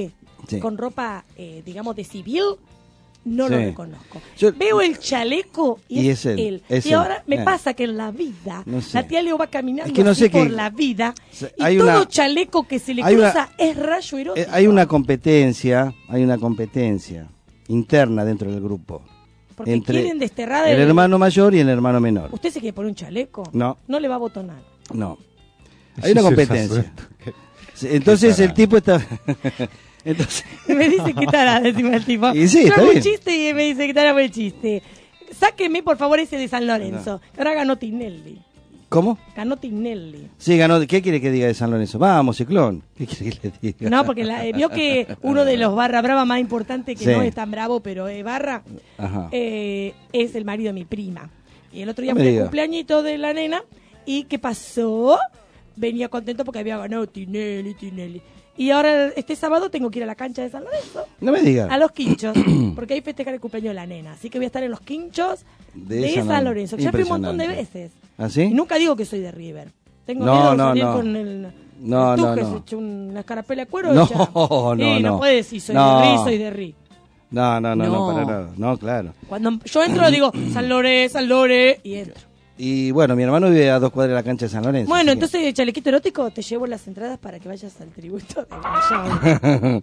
Sí. con ropa, eh, digamos, de civil, no Sí. lo reconozco. Yo- Veo el chaleco y, Y es, es él, él. es y él. ahora me Eh. pasa que en la vida, No sé. la tía Leo va caminando Es que no así sé por qué- la vida Se- y hay todo una- chaleco que se le hay una- cruza es rayo erótico. Eh, hay una competencia, hay una competencia interna dentro del grupo. Porque entre quieren desterrar el el- hermano mayor y el hermano menor. ¿Usted se quiere poner un chaleco? No. No le va a botonar. No. Hay una competencia. Sí, Entonces el tipo está... Entonces... Y me dice que tarada encima el tipo. Y sí, Yo está hago un bien. chiste y me dice que tarada por el chiste. Sáqueme, por favor, ese de San Lorenzo. Que ahora ganó Tinelli. ¿Cómo? Ganó Tinelli. Sí, ganó. ¿Qué quiere que diga de San Lorenzo? Vamos, Ciclón. ¿Qué quiere que le diga? No, porque la, eh, vio que uno de los barra brava más importantes, que Sí. no es tan bravo, pero es barra, Ajá. eh, es el marido de mi prima. Y el otro día No me fue el diga. cumpleañito de la nena. ¿Y qué pasó? Venía contento porque había ganado Tinelli, Tinelli. Y ahora, este sábado, tengo que ir a la cancha de San Lorenzo. No me diga. A los quinchos, porque ahí festejar el cumpleaños de la nena. Así que voy a estar en los quinchos de, De San San Lorenzo. Lorenzo. Ya fui un montón de Impresionante. veces. ¿Ah, sí? Y nunca digo que soy de River. Tengo No, miedo de no, salir no. con el, No, el no, tuje, no. se echó una escarapela de cuero. No, ya. no, Sí, no no. puede decir soy No. de Ri, soy de Ri. No, no, no, no, No. para nada. No, claro. Cuando yo entro digo San Lore, San Lore y entro. Y bueno, mi hermano vive a dos cuadras de la cancha de San Lorenzo. Bueno, así que- entonces, chalequito erótico, te llevo las entradas para que vayas al tributo de Guayabo.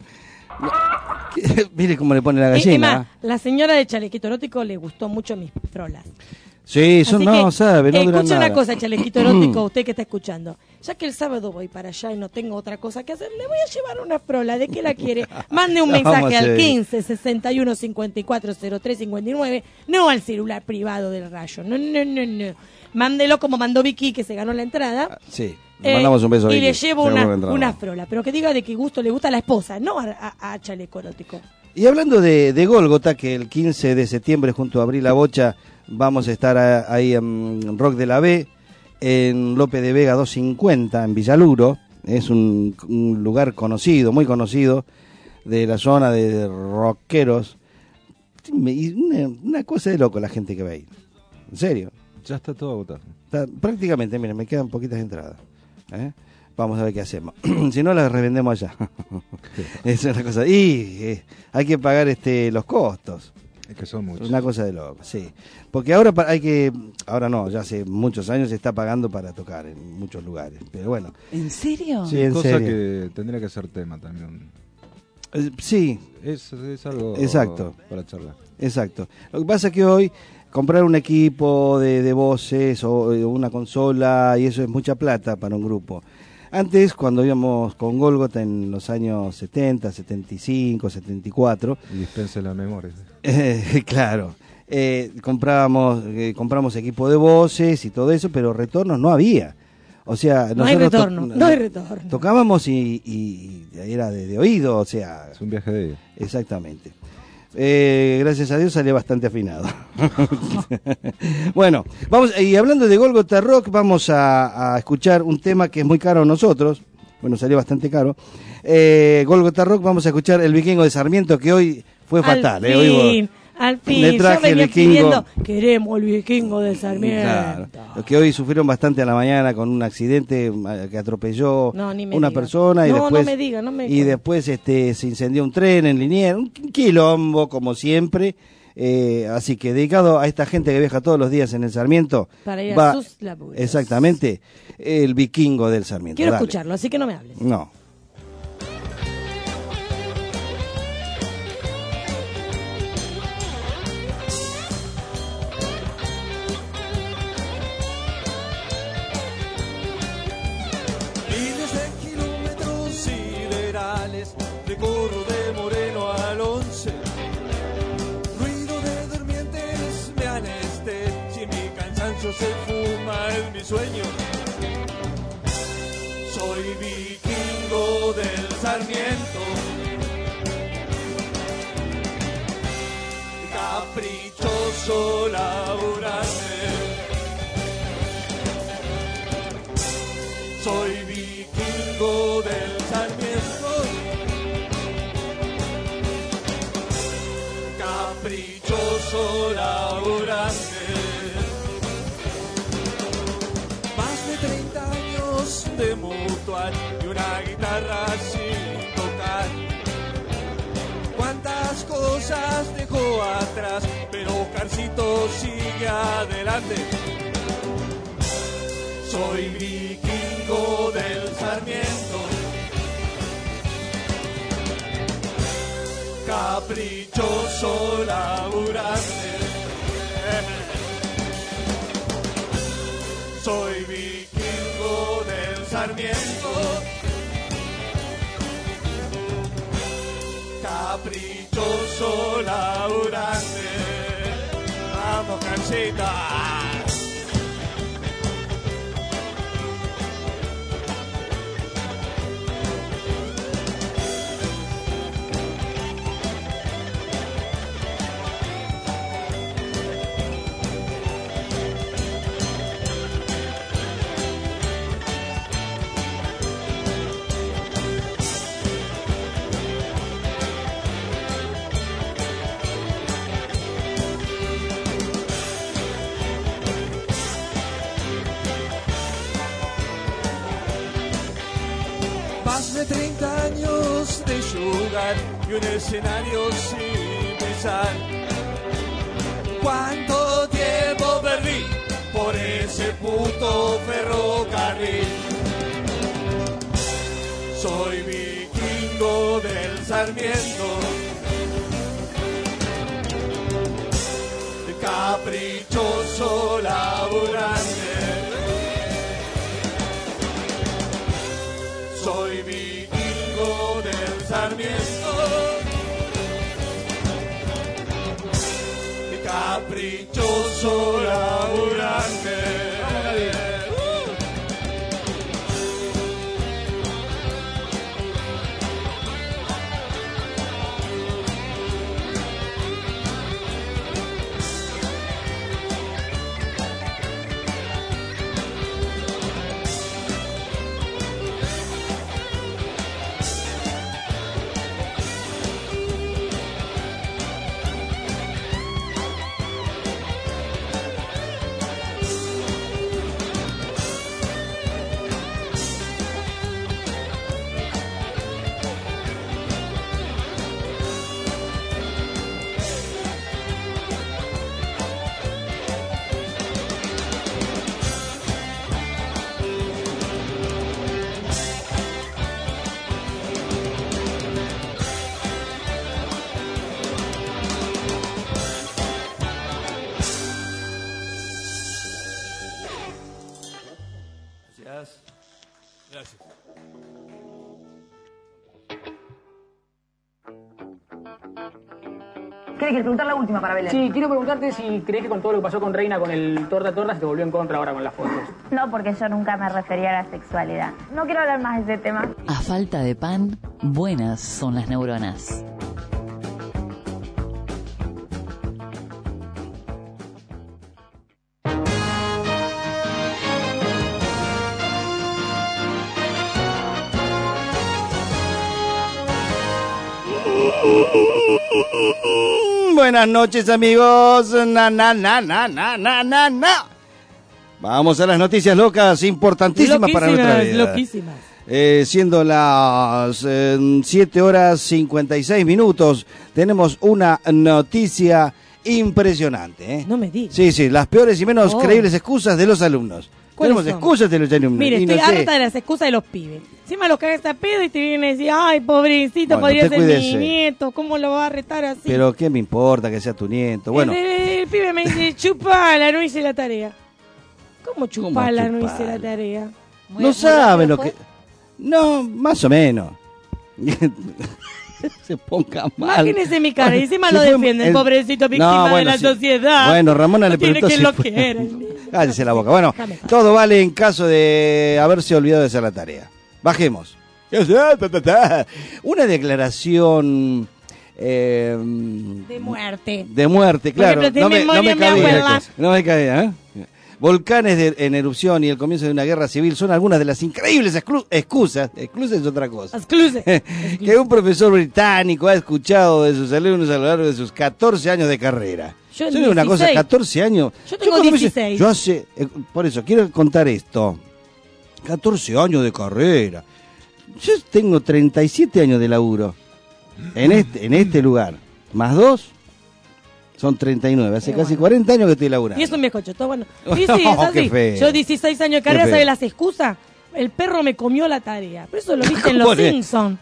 Mire cómo le pone la Eh, es gallina. más, la señora de chalequito erótico le gustó mucho mis frolas. Sí, son, Así no, que, sabe, no duran escuche nada. una cosa, chalequito erótico, usted que está escuchando. Ya que el sábado voy para allá y no tengo otra cosa que hacer, le voy a llevar una frola. ¿De qué la quiere? Mande un La vamos mensaje a al hacer. quince sesenta y uno cincuenta y cuatro cero tres cincuenta y nueve, no al celular privado del rayo. No, no, no, no. Mándelo como mandó Vicky, que se ganó la entrada. Sí, le Eh, mandamos un beso. y Vicky. le llevo Seguro que una, entramos. una frola, pero que diga de qué gusto le gusta a la esposa, no a, a- a chaleco erótico. Y hablando de, de Gólgota, que el quince de septiembre junto a Abril La Bocha vamos a estar a- ahí en Rock de la B, en López de Vega doscientos cincuenta, en Villaluro. Es un, un lugar conocido, muy conocido, de la zona de rockeros. Y Una, una cosa de loco la gente que va ahí. En serio. Ya está todo agotado. Está- prácticamente, miren, me quedan poquitas entradas. ¿eh? Vamos a ver qué hacemos. Si no, las revendemos allá. Es una cosa. Y eh, hay que pagar este los costos. Es que son muchos. Una cosa de loco, sí. Porque ahora pa- hay que. Ahora no, ya hace muchos años se está pagando para tocar en muchos lugares. Pero bueno. ¿En serio? Sí, en Cosa serio. que tendría que ser tema también. Eh, sí, Es, es algo Exacto. para charlar. exacto. Lo que pasa es que hoy comprar un equipo de, de voces o eh, una consola y eso es mucha plata para un grupo. Antes, cuando íbamos con Gólgota en los años setenta, setenta y cinco, setenta y cuatro, Y dispense la memoria. eh, claro, eh, comprábamos, eh, compramos equipo de voces y todo eso, pero retornos no había. O sea, No hay nosotros to- retorno, no hay retorno. Tocábamos y, y- y era de, de oído, o sea, Es un viaje de ida. exactamente. Eh, gracias a Dios salió bastante afinado. Bueno, vamos, y hablando de Gólgota Rock, vamos a, a escuchar un tema que es muy caro a nosotros. Bueno, salió bastante caro. Eh, Gólgota Rock, vamos a escuchar El Vikingo de Sarmiento, que hoy fue fatal. Al eh, hoy vos- fin, al fin. le Yo traje el venía vikingo. pidiendo, queremos el vikingo de Sarmiento. Claro, los que hoy sufrieron bastante a la mañana con un accidente eh, que atropelló No, ni me una diga. persona y No, no después me diga, no me y cuente. después este se incendió un tren en Liniers, un quilombo como siempre. Eh, así que dedicado a esta gente que viaja todos los días en el Sarmiento, Para ir va- a sus laburos. exactamente, el vikingo del Sarmiento. Quiero Dale. escucharlo, así que no me hables. No. Miles de kilómetros siderales recorro de Moreno al once. Ruido de durmientes me anestesia y mi cansancio se fuma en mi sueño. Soy vikingo del Sarmiento, caprichoso laburante. Soy vikingo del Sarmiento, caprichoso laburante. Más de treinta años de mutual y una guitarra sin tocar. cosas dejó atrás, pero Oscarcito sigue adelante. Soy vikingo del Sarmiento, caprichoso laburante. Soy vikingo del Sarmiento, caprichoso laburante. Vamos, Carcita. Más de treinta años de jugar y un escenario sin pisar. ¿Cuánto tiempo perdí por ese puto ferrocarril? Soy vikingo del Sarmiento, caprichoso laburante. Soy vikingo del Sarmiento, caprichoso laburante. Gracias. ¿Qué quieres preguntar la última para Belén? Sí, quiero preguntarte si crees que con todo lo que pasó con Reina, con el torta torta, se te volvió en contra ahora con las fotos. No, porque yo nunca me refería a la sexualidad. No quiero hablar más de ese tema. A falta de pan, buenas son las neuronas. Buenas noches, amigos. Na, na, na, na, na, na, na, na. Vamos a las noticias locas, importantísimas para nuestra vida. Loquísimas. Eh, siendo las eh, siete horas cincuenta y seis minutos, tenemos una noticia impresionante. ¿eh? No me digas. Sí, sí, las peores y menos Oh. creíbles excusas de los alumnos. Tenemos son? excusas de los alumnos. Mire, y estoy no sé. harta de las excusas de los pibes. Encima los cagas a pedo y te vienen a decir, ay, pobrecito, Bueno, podría usted ser mi cuídese. nieto, ¿cómo lo va a retar así? Pero qué me importa que sea tu nieto. Bueno, El, el- el pibe me dice, chupala, no hice la tarea. ¿Cómo chupala, no hice chupala? la tarea? no saben lo que... No, más o menos. Se ponga mal. Imagínese mi cara, y encima Se lo fue defiende, el el- pobrecito víctima No, bueno, de la sí. sociedad. Bueno, Ramona le No tiene preguntó quien si lo fue- quiera. Cállese la boca. Bueno, todo vale en caso de haberse olvidado de hacer la tarea. Bajemos. Una declaración eh, De muerte. de muerte, Por claro. ejemplo, No de me, no memoria me mi cabía. abuela. No me cabía, ¿eh? Volcanes de- en erupción y el comienzo de una guerra civil son algunas de las increíbles exclu- excusas, excusas es otra cosa, Exclusive. que un profesor británico ha escuchado de sus alumnos a lo largo de sus catorce años de carrera. Yo en Yo digo una cosa, dieciséis. catorce años. Yo tengo cuando me dice- dieciséis. Yo hace, eh, por eso, quiero contar esto. catorce años de carrera. Yo tengo treinta y siete años de laburo en este, en este lugar. más dos, son treinta y nueve. Hace Qué casi bueno. cuarenta años que estoy laburando. Y es un viejo choto, bueno. Sí, sí, es Oh, así. qué feo. Yo dieciséis años de Qué carrera, feo. ¿sabe las excusas? El perro me comió la tarea. Pero eso lo viste en Los ¿Cómo le- Simpsons.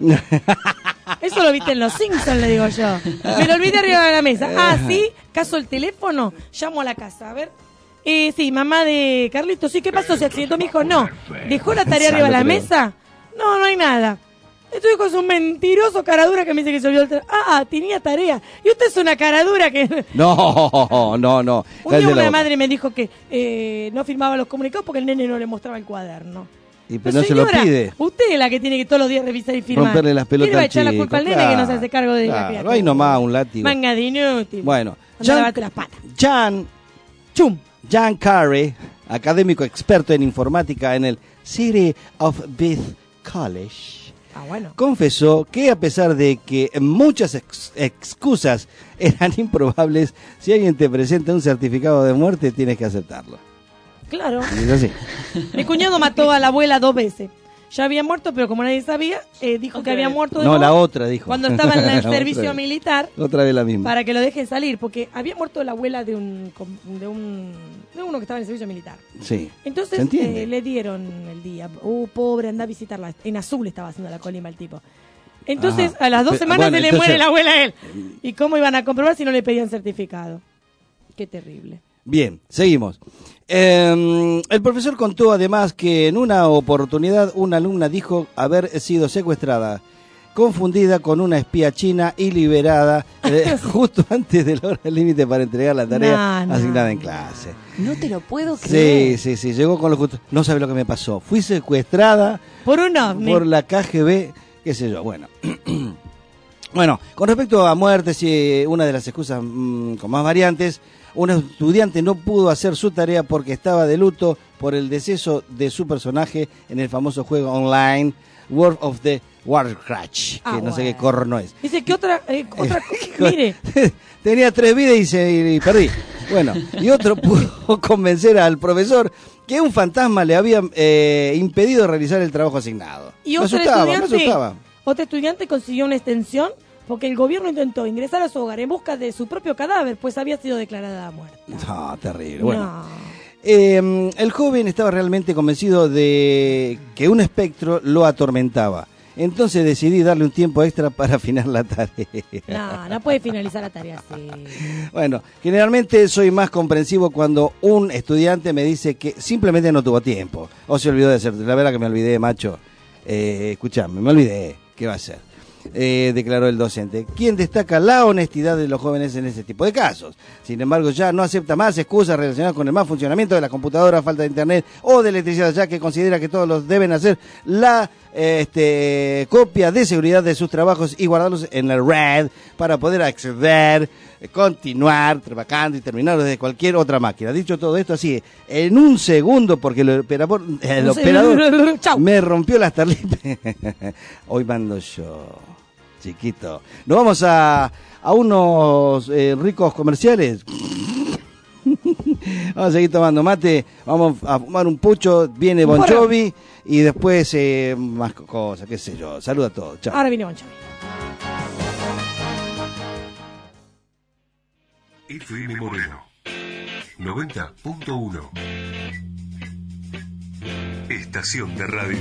Eso lo viste en Los Simpsons, le digo yo. Me lo olvidé arriba de la mesa. Ah, sí, caso el teléfono, llamo a la casa. A ver. Eh, sí, mamá de Carlitos. Sí, ¿qué pasó? ¿Se accidentó mi hijo? No. ¿Dejó la tarea arriba de la creo. mesa? No, no hay nada. Este hijo es un mentiroso caradura que me dice que se olvidó el teléfono. Ah, tenía tarea. Y usted es una caradura que... No, no, no. Un Cállate día la una boca. madre me dijo que eh, no firmaba los comunicados porque el nene no le mostraba el cuaderno. Y pero no se lo Señora, pide. Usted es la que tiene que todos los días revisar y firmar. Romperle las pelotas ¿Quién le va a al echar la chico? culpa al nene Claro, que no se hace cargo de la claro, criatura? hay nomás un látigo. Manga de inútil. Bueno, Anda a Jan- lavarte las patas. Jan, Chum. Jan Carrey, académico experto en informática en el City of Beth College, Ah, bueno. confesó que a pesar de que muchas ex- excusas eran improbables, si alguien te presenta un certificado de muerte, tienes que aceptarlo. Claro. Y es así. Mi cuñado mató a la abuela dos veces. Ya había muerto, pero como nadie sabía, eh, dijo que había muerto de No, nuevo la otra dijo. cuando estaba en el Otra servicio vez. militar. Otra vez la misma. Para que lo dejen salir, porque había muerto la abuela de un de un de uno que estaba en el servicio militar. Sí. Entonces ¿Se entiende? eh, le dieron el día. Uh, pobre, anda a visitarla. En azul estaba haciendo la colima el tipo. Entonces, Ajá. a las dos Pe- semanas bueno, se le entonces- muere la abuela a él. ¿Y cómo iban a comprobar si no le pedían certificado? Qué terrible. Bien, seguimos. Eh, el profesor contó además que en una oportunidad una alumna dijo haber sido secuestrada, confundida con una espía china y liberada eh, justo antes de la hora límite para entregar la tarea No, no. asignada en clase. No te lo puedo Sí, creer. sí, sí, llegó con los justo. No sabe lo que me pasó. Fui secuestrada Por un ovni. por la K G B, qué sé yo. Bueno. Bueno, con respecto a muertes y una de las excusas mm, con más variantes, un estudiante no pudo hacer su tarea porque estaba de luto por el deceso de su personaje en el famoso juego online World of the Warcraft, que Ah, no sé bueno. qué corno es. Dice que otra, eh, otra co- mire, Tenía tres vidas y, se, y perdí. Bueno, y otro pudo convencer al profesor que un fantasma le había eh, impedido realizar el trabajo asignado. y me otro asustaba, me estudiante, asustaba. otro estudiante consiguió una extensión porque el gobierno intentó ingresar a su hogar en busca de su propio cadáver, pues había sido declarada muerta. No, terrible. Bueno, No. eh, el joven estaba realmente convencido de que un espectro lo atormentaba. Entonces decidí darle un tiempo extra para afinar la tarea. No, no puede finalizar la tarea así. Bueno, generalmente soy más comprensivo cuando un estudiante me dice que simplemente no tuvo tiempo o se olvidó de hacer. La verdad que me olvidé, macho. Eh, escuchame, me olvidé. ¿Qué va a hacer? Eh, declaró el docente, quien destaca la honestidad de los jóvenes en ese tipo de casos. Sin embargo, ya no acepta más excusas relacionadas con el mal funcionamiento de la computadora, falta de internet o de electricidad, ya que considera que todos los deben hacer la eh, este, copia de seguridad de sus trabajos y guardarlos en la red para poder acceder, eh, continuar trabajando y terminar desde cualquier otra máquina. Dicho todo esto así, en un segundo, porque el operador, el Un se- operador Chau. me rompió las tarlipas. Hoy mando yo, chiquito. Nos vamos a, a unos eh, ricos comerciales. Vamos a seguir tomando mate, vamos a fumar un pucho, viene Bon Porro. Jovi y después eh, más cosas, qué sé yo. Saluda a todos, chao. Ahora viene Boncha. F M Moreno noventa punto uno. Estación de radio.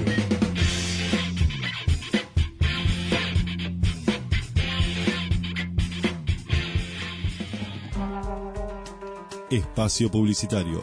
Espacio publicitario.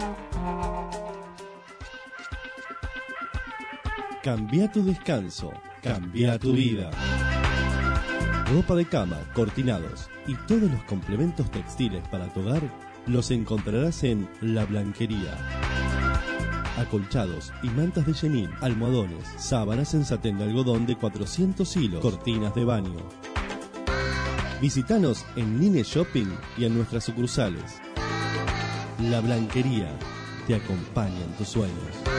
Cambia tu descanso, cambia tu vida. Ropa de cama, cortinados y todos los complementos textiles para tu hogar los encontrarás en La Blanquería. Acolchados y mantas de chenil, almohadones, sábanas en satén de algodón de cuatrocientos hilos, cortinas de baño. Visítanos en Line Shopping y en nuestras sucursales. La Blanquería te acompaña en tus sueños.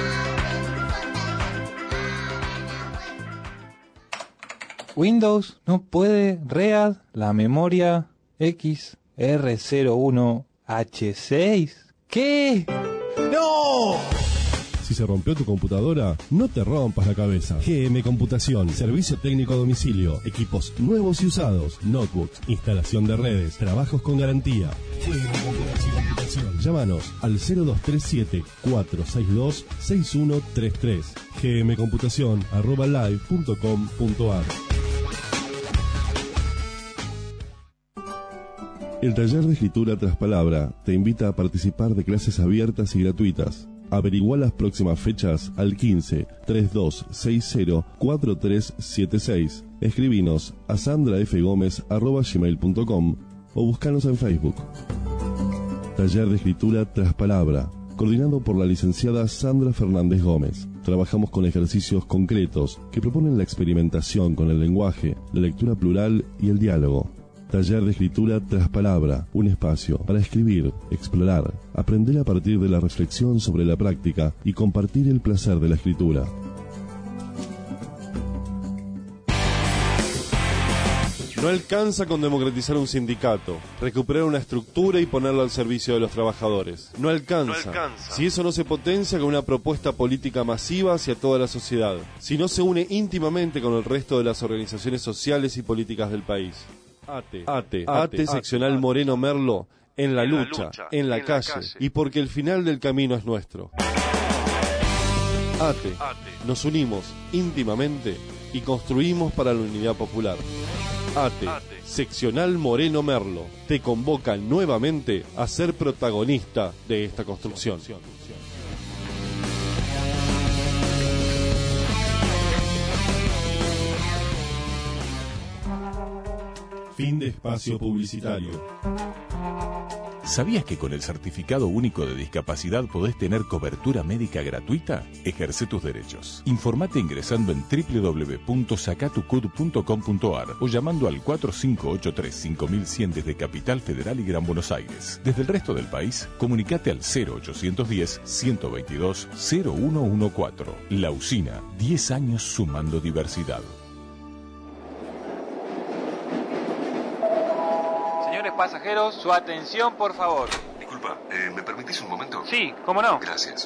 Windows no puede read la memoria X R cero uno H seis. ¿Qué? ¡No! Si Si se rompió tu computadora, no te rompas la cabeza. G M Computación, servicio técnico a domicilio, equipos nuevos y usados, notebooks, instalación de redes, trabajos con garantía. G M Computación. Llámanos al cero dos tres siete, cuatro seis dos, seis uno tres tres. gmcomputación arroba live punto com punto ar. El taller de escritura tras palabra te invita a participar de clases abiertas y gratuitas. Averigua las próximas fechas al quince, treinta y dos sesenta, cuarenta y tres setenta y seis. Escribinos a sandrafgomez arroba gmail punto com o buscanos en Facebook. Taller de escritura tras palabra, coordinado por la licenciada Sandra Fernández Gómez. Trabajamos con ejercicios concretos que proponen la experimentación con el lenguaje, la lectura plural y el diálogo. Taller de escritura tras palabra, un espacio para escribir, explorar, aprender a partir de la reflexión sobre la práctica y compartir el placer de la escritura. No alcanza con democratizar un sindicato, recuperar una estructura y ponerlo al servicio de los trabajadores. No alcanza, no alcanza. Si eso no se potencia con una propuesta política masiva hacia toda la sociedad, si no se une íntimamente con el resto de las organizaciones sociales y políticas del país. ATE, ATE, ATE, seccional Moreno Merlo, en la lucha, en la calle, y porque el final del camino es nuestro. ATE, nos unimos íntimamente y construimos para la unidad popular. ATE, seccional Moreno Merlo, te convoca nuevamente a ser protagonista de esta construcción. Fin de espacio publicitario. ¿Sabías que con el Certificado Único de Discapacidad podés tener cobertura médica gratuita? Ejerce tus derechos. Informate ingresando en doble u doble u doble u punto sacatucud punto com punto ar o llamando al cuatro cinco ocho tres cinco mil cien desde Capital Federal y Gran Buenos Aires. Desde el resto del país, comunicate al cero ochocientos diez, ciento veintidós, cero uno catorce. La Usina, diez años sumando diversidad. Pasajeros, su atención, por favor. Disculpa, eh, ¿me permitís un momento? Sí, ¿cómo no? Gracias.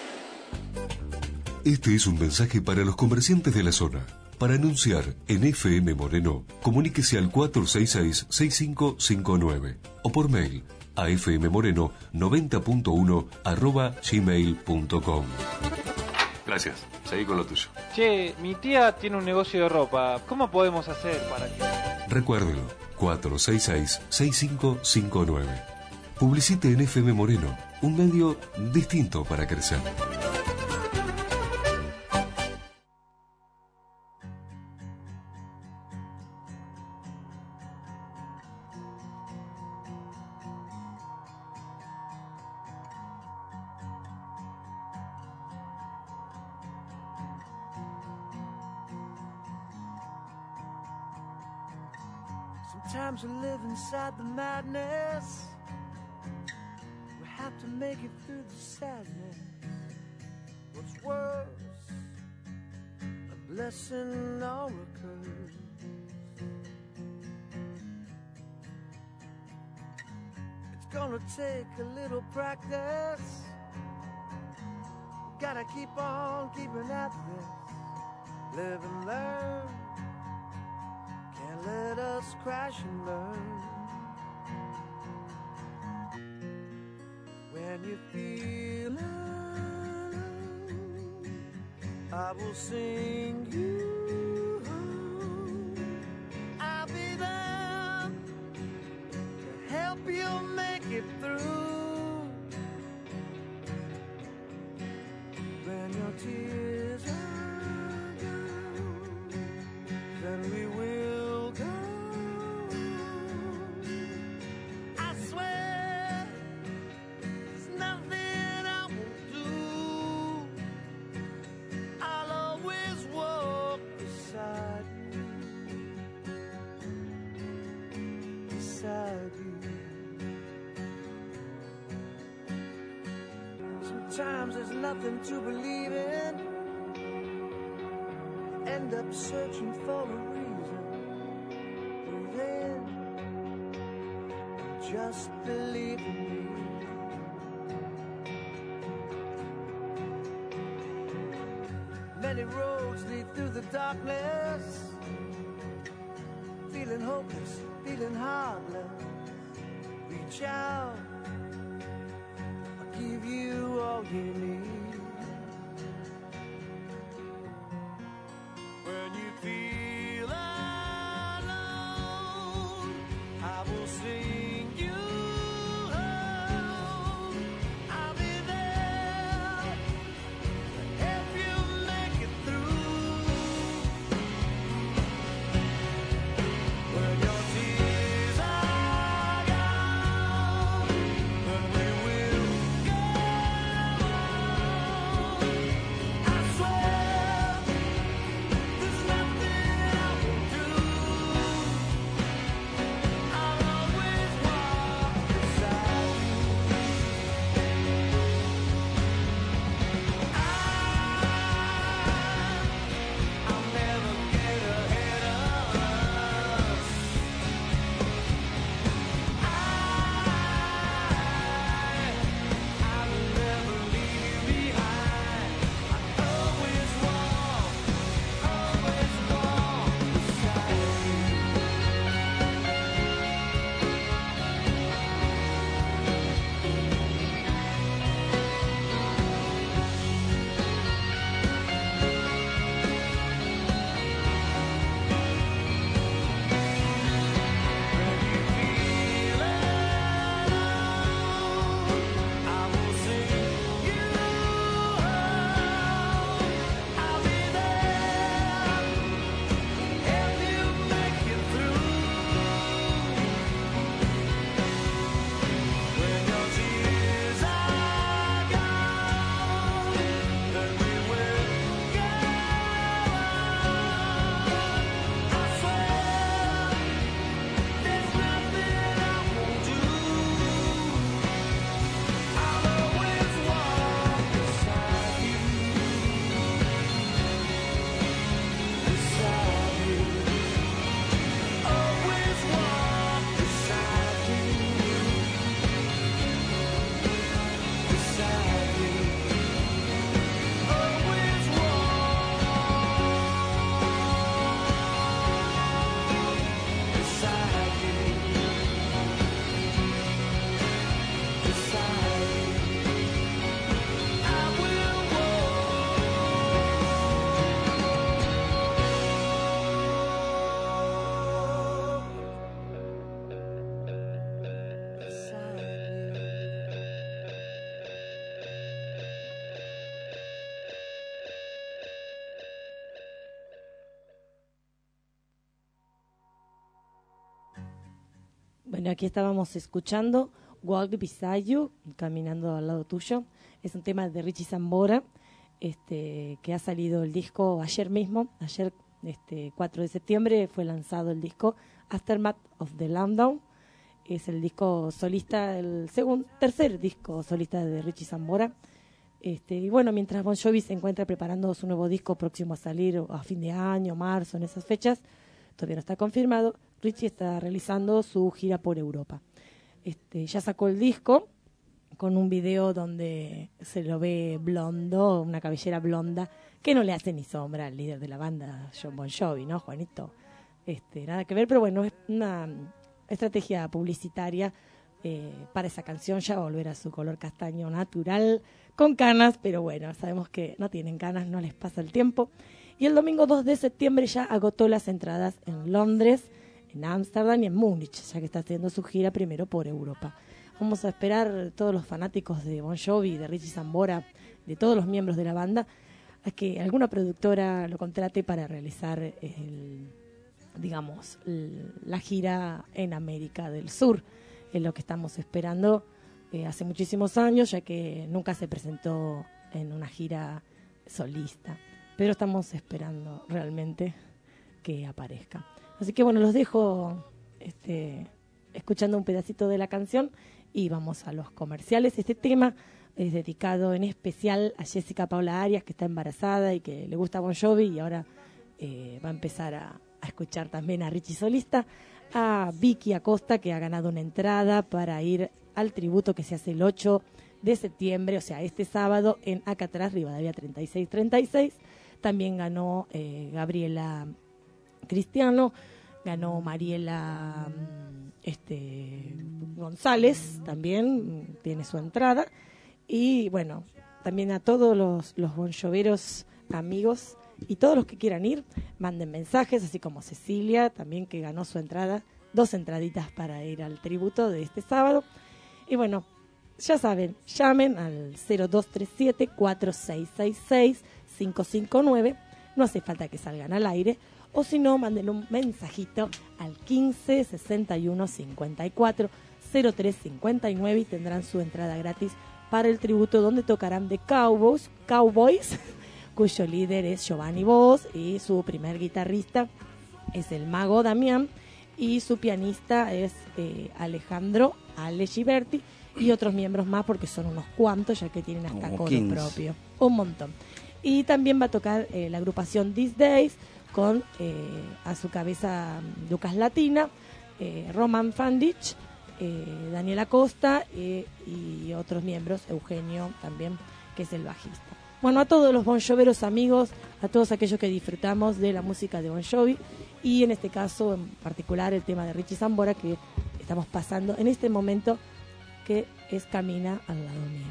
Este es un mensaje para los comerciantes de la zona. Para anunciar en F M Moreno, comuníquese al cuatro seis seis, seis cinco cinco nueve o por mail a fmmoreno noventa punto uno arroba gmail punto com. Gracias, seguí con lo tuyo. Che, mi tía tiene un negocio de ropa. ¿Cómo podemos hacer para que...? Recuérdelo, cuatro seis seis, seis cinco cinco nueve. Publicite en F M Moreno, un medio distinto para crecer. Sometimes we live inside the madness. We have to make it through the sadness. What's worse, a blessing or a curse? It's gonna take a little practice. We gotta keep on keeping at this. Live and learn. Can't let us crash and burn. When you feel alone, I will sing you home. I'll be there to help you make it through. When your tears are gone, then we will go. I swear there's nothing I won't do. I'll always walk beside you, beside you. Sometimes there's nothing to believe in. End up searching for a reason. But then just believe in me. roads lead through the darkness. Feeling hopeless, feeling heartless. Reach out, I'll give you all you need. When you feel alone, I will sing you home. I'll be there if you make it through. When your tears are gone, then we will go on. I swear there's nothing I won't do. I'll always walk beside you. I'll never get ahead of us. I will never leave you behind. I always walk, always walk beside you. I will sing you home. I'll be there if you make it through. When your tears are gone, then we will go on. I swear there's nothing I won't do. I'll always walk beside you, beside you. Always walk beside you, beside you. Always walk beside you, beside you. I will walk beside Bueno, aquí estábamos escuchando Walk Beside You, Caminando al lado tuyo. Es un tema de Richie Sambora, este, que ha salido el disco ayer mismo. Ayer, este, cuatro de septiembre, fue lanzado el disco Aftermath of the Landau. Es el disco solista, el segundo, tercer disco solista de Richie Sambora. Este, y bueno, mientras Bon Jovi se encuentra preparando su nuevo disco próximo a salir a fin de año, marzo, en esas fechas, todavía no está confirmado, Richie está realizando su gira por Europa. Este, ya sacó el disco con un video donde se lo ve blondo, una cabellera blonda, que no le hace ni sombra al líder de la banda, John Bon Jovi, ¿no, Juanito? Este, nada que ver, pero bueno, es una estrategia publicitaria eh, para esa canción, ya volver a su color castaño natural, con canas, pero bueno, sabemos que no tienen canas, no les pasa el tiempo. Y el domingo dos de septiembre ya agotó las entradas en Londres, en Ámsterdam y en Múnich, ya que está haciendo su gira primero por Europa. Vamos a esperar todos los fanáticos de Bon Jovi, de Richie Sambora, de todos los miembros de la banda, a que alguna productora lo contrate para realizar el, digamos, el, la gira en América del Sur. Es lo que estamos esperando eh, hace muchísimos años, ya que nunca se presentó en una gira solista. Pero estamos esperando realmente que aparezca. Así que bueno, los dejo este, escuchando un pedacito de la canción y vamos a los comerciales. Este tema es dedicado en especial a Jessica Paula Arias, que está embarazada y que le gusta Bon Jovi y ahora eh, va a empezar a, a escuchar también a Richie solista. A Vicky Acosta, que ha ganado una entrada para ir al tributo que se hace el ocho de septiembre, o sea, este sábado en Alcatraz, Rivadavia treinta y seis treinta y seis. También ganó eh, Gabriela Cristiano, ganó Mariela este, González, también tiene su entrada. Y bueno, también a todos los, los bonjoveros amigos y todos los que quieran ir, manden mensajes, así como Cecilia, también que ganó su entrada, dos entraditas para ir al tributo de este sábado. Y bueno, ya saben, llamen al cero dos tres siete, cuatro seis seis seis, cinco cinco nueve, no hace falta que salgan al aire, o si no, manden un mensajito al quince sesenta y uno cincuenta y cuatro cero tres cincuenta y nueve y tendrán su entrada gratis para el tributo donde tocarán The Cowboys, Cowboys cuyo líder es Giovanni Voss y su primer guitarrista es el mago Damián y su pianista es eh, Alejandro Ale Giberti y otros miembros más porque son unos cuantos, ya que tienen hasta Como coro quince. propio, un montón. Y también va a tocar eh, la agrupación These Days con eh, a su cabeza Lucas Latina, eh, Roman Fandich, eh, Daniela Costa eh, y otros miembros, Eugenio también, que es el bajista. Bueno, a todos los Bon Joveros amigos, a todos aquellos que disfrutamos de la música de Bon Jovi y en este caso en particular el tema de Richie Sambora que estamos pasando en este momento, que es Camina al lado mío.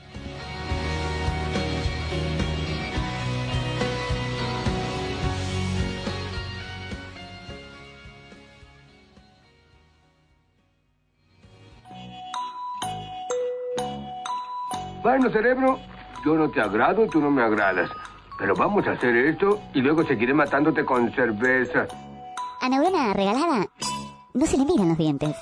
Bueno, cerebro, yo no te agrado, tú no me agradas. Pero vamos a hacer esto y luego seguiré matándote con cerveza. A neurona regalada no se le miran los dientes.